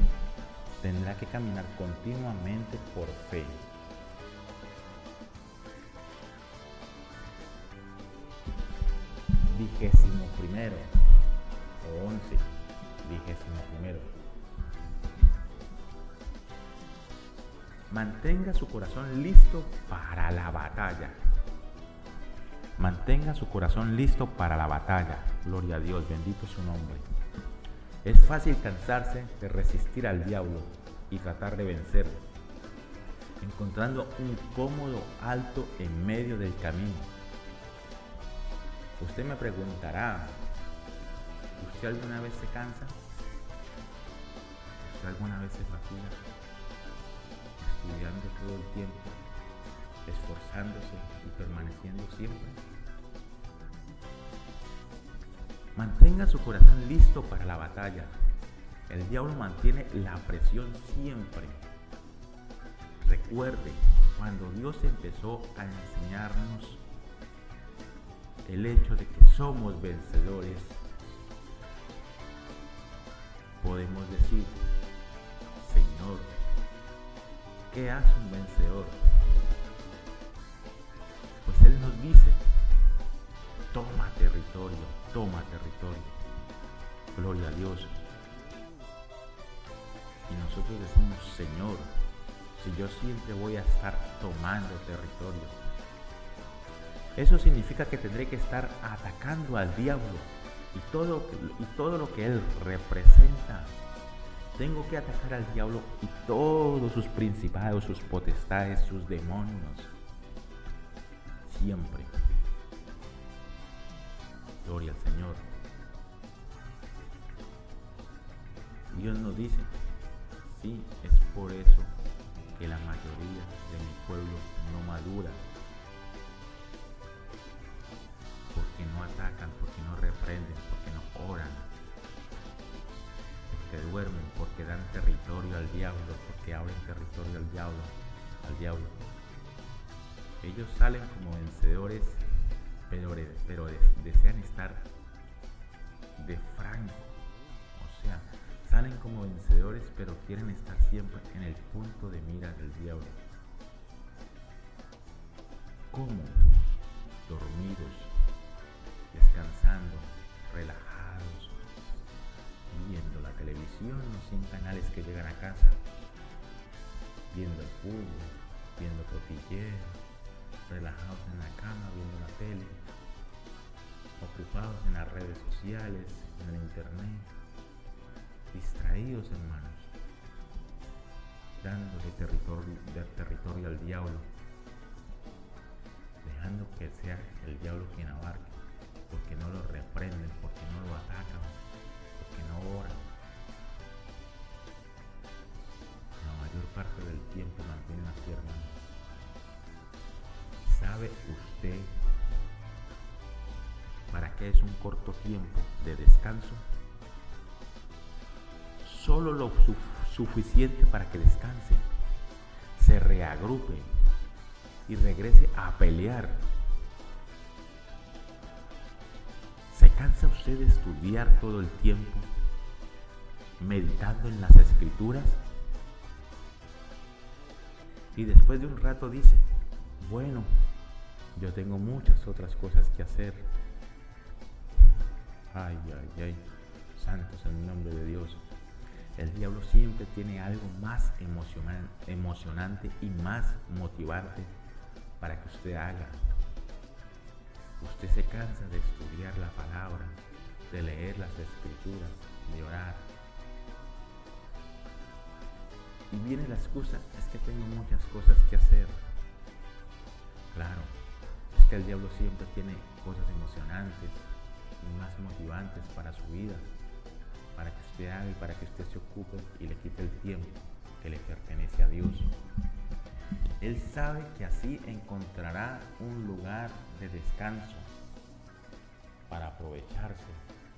S1: Vigésimo primero. Mantenga su corazón listo para la batalla. Gloria a Dios, bendito su nombre. Es fácil cansarse de resistir al diablo y tratar de vencerlo, encontrando un cómodo alto en medio del camino. Usted me preguntará, ¿usted alguna vez se cansa? ¿Usted alguna vez se fatiga? Estudiando todo el tiempo, esforzándose y permaneciendo siempre. Mantenga su corazón listo para la batalla. El diablo mantiene la presión siempre. Recuerde, cuando Dios empezó a enseñarnos el hecho de que somos vencedores, podemos decir: Señor, ¿qué hace un vencedor? Pues Él nos dice: toma territorio. Gloria a Dios. Y nosotros decimos: Señor, si yo siempre voy a estar tomando territorio, eso significa que tendré que estar atacando al diablo y todo lo que él representa. Tengo que atacar al diablo y todos sus principados, sus potestades, sus demonios. Siempre. Gloria al Señor. Dios nos dice: sí, es por eso que la mayoría de mi pueblo no madura, porque no atacan, porque no reprenden, porque no oran, porque duermen, porque dan territorio al diablo, porque abren territorio al diablo. Ellos salen como vencedores, pero desean estar de franco. O sea, salen como vencedores, pero quieren estar siempre en el punto de mira del diablo. ¿Cómo? Dormidos, descansando, relajados, viendo la televisión, los 100 canales que llegan a casa, viendo el fútbol, viendo cotilleo, relajados en la cama, viendo la tele, ocupados en las redes sociales, en el internet, distraídos, hermanos, dándole territorio al diablo, dejando que sea el diablo quien abarque, porque no lo reprenden, porque no lo atacan, porque no oran. La mayor parte del tiempo mantienen así, hermanos. ¿Sabe usted para qué es un corto tiempo de descanso? Solo lo suficiente para que descanse, se reagrupe y regrese a pelear. ¿Se cansa usted de estudiar todo el tiempo, meditando en las escrituras? Y después de un rato dice, bueno, yo tengo muchas otras cosas que hacer. Ay, ay, ay, santos en el nombre de Dios. El diablo siempre tiene algo más emocionante y más motivante para que usted haga. Usted se cansa de estudiar la palabra, de leer las escrituras, de orar. Y viene la excusa, es que tengo muchas cosas que hacer. Claro, es que el diablo siempre tiene cosas emocionantes y más motivantes para su vida, para que usted haga y para que usted se ocupe y le quite el tiempo que le pertenece a Dios. Él sabe que así encontrará un lugar de descanso para aprovecharse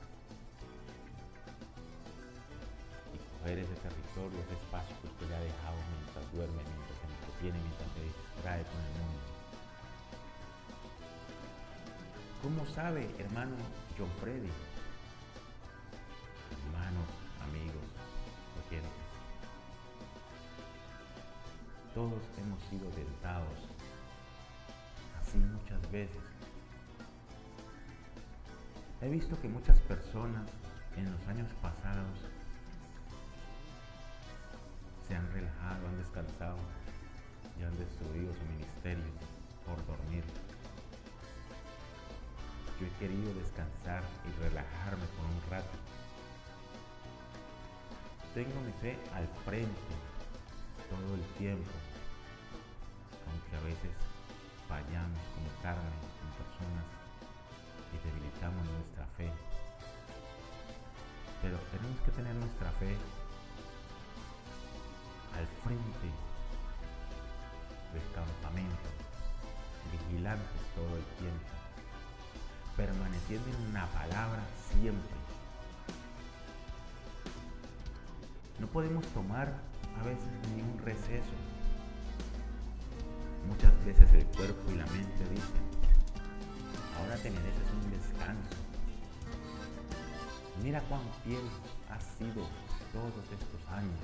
S1: y coger ese territorio, ese espacio que usted le ha dejado mientras duerme, mientras se entretiene, mientras se distrae con el mundo. ¿Cómo sabe, hermano John Freddy? Hermanos, amigos, oyentes, todos hemos sido tentados así muchas veces. He visto que muchas personas en los años pasados se han relajado, han descansado y han destruido su ministerio por dormir. Yo he querido descansar y relajarme por un rato. Tengo mi fe al frente todo el tiempo, aunque a veces fallamos como carne, como personas, y debilitamos nuestra fe. Pero tenemos que tener nuestra fe al frente del campamento, vigilantes todo el tiempo, permaneciendo en una palabra siempre. No podemos tomar a veces ni un receso. Muchas veces el cuerpo y la mente dicen, ahora te mereces un descanso. Mira cuán fiel has sido todos estos años.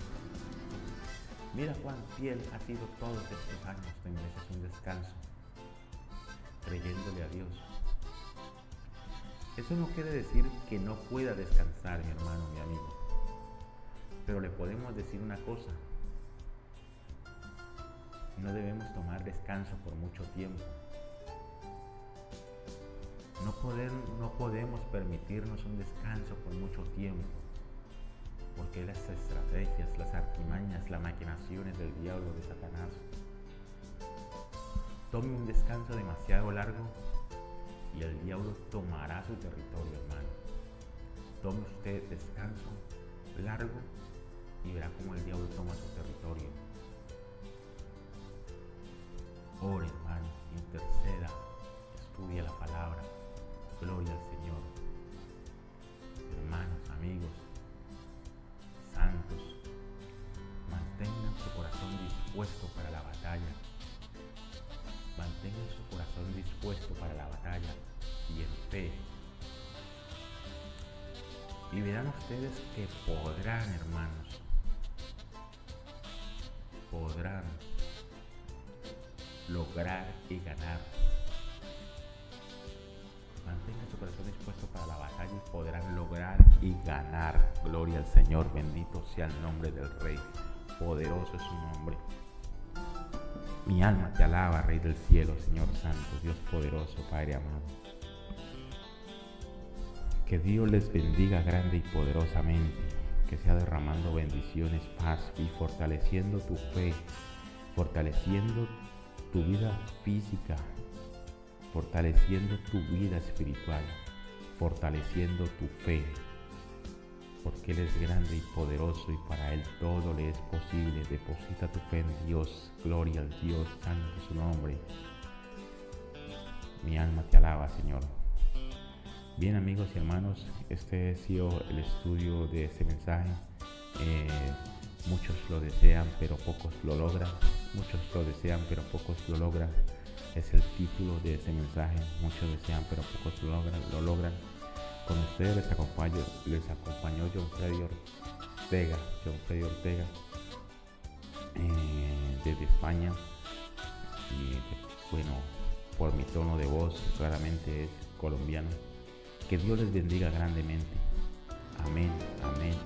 S1: Mira cuán fiel has sido todos estos años, te mereces un descanso. Creyéndole a Dios. Eso no quiere decir que no pueda descansar, mi hermano, mi amigo. Pero le podemos decir una cosa. No debemos tomar descanso por mucho tiempo. No podemos permitirnos un descanso por mucho tiempo, porque las estrategias, las artimañas, las maquinaciones del diablo, de Satanás. Tome un descanso demasiado largo y el diablo tomará su territorio, hermano. Tome usted descanso largo y verá cómo el diablo toma su territorio. Ore, hermano, interceda, estudie la palabra. Gloria al Señor. Hermanos, amigos, santos, mantengan su corazón dispuesto para la batalla. verán ustedes que podrán, hermanos, podrán lograr y ganar. Mantenga su corazón dispuesto para la batalla y podrán lograr y ganar. Gloria al Señor, bendito sea el nombre del Rey. Poderoso es su nombre. Mi alma te alaba, Rey del cielo, Señor santo, Dios poderoso, Padre amado. Que Dios les bendiga grande y poderosamente, que sea derramando bendiciones, paz y fortaleciendo tu fe, fortaleciendo tu vida física, fortaleciendo tu vida espiritual, fortaleciendo tu fe, porque Él es grande y poderoso y para Él todo le es posible. Deposita tu fe en Dios, gloria al Dios, santo es su nombre. Mi alma te alaba, Señor. Bien, amigos y hermanos, este ha sido el estudio de este mensaje. Muchos lo desean, pero pocos lo logran. Muchos lo desean, pero pocos lo logran. Es el título de este mensaje. Muchos desean, pero pocos lo logran. Con ustedes les acompañó John Freddy Ortega, desde España. Y bueno, por mi tono de voz, claramente es colombiano. Que Dios les bendiga grandemente. Amén, amén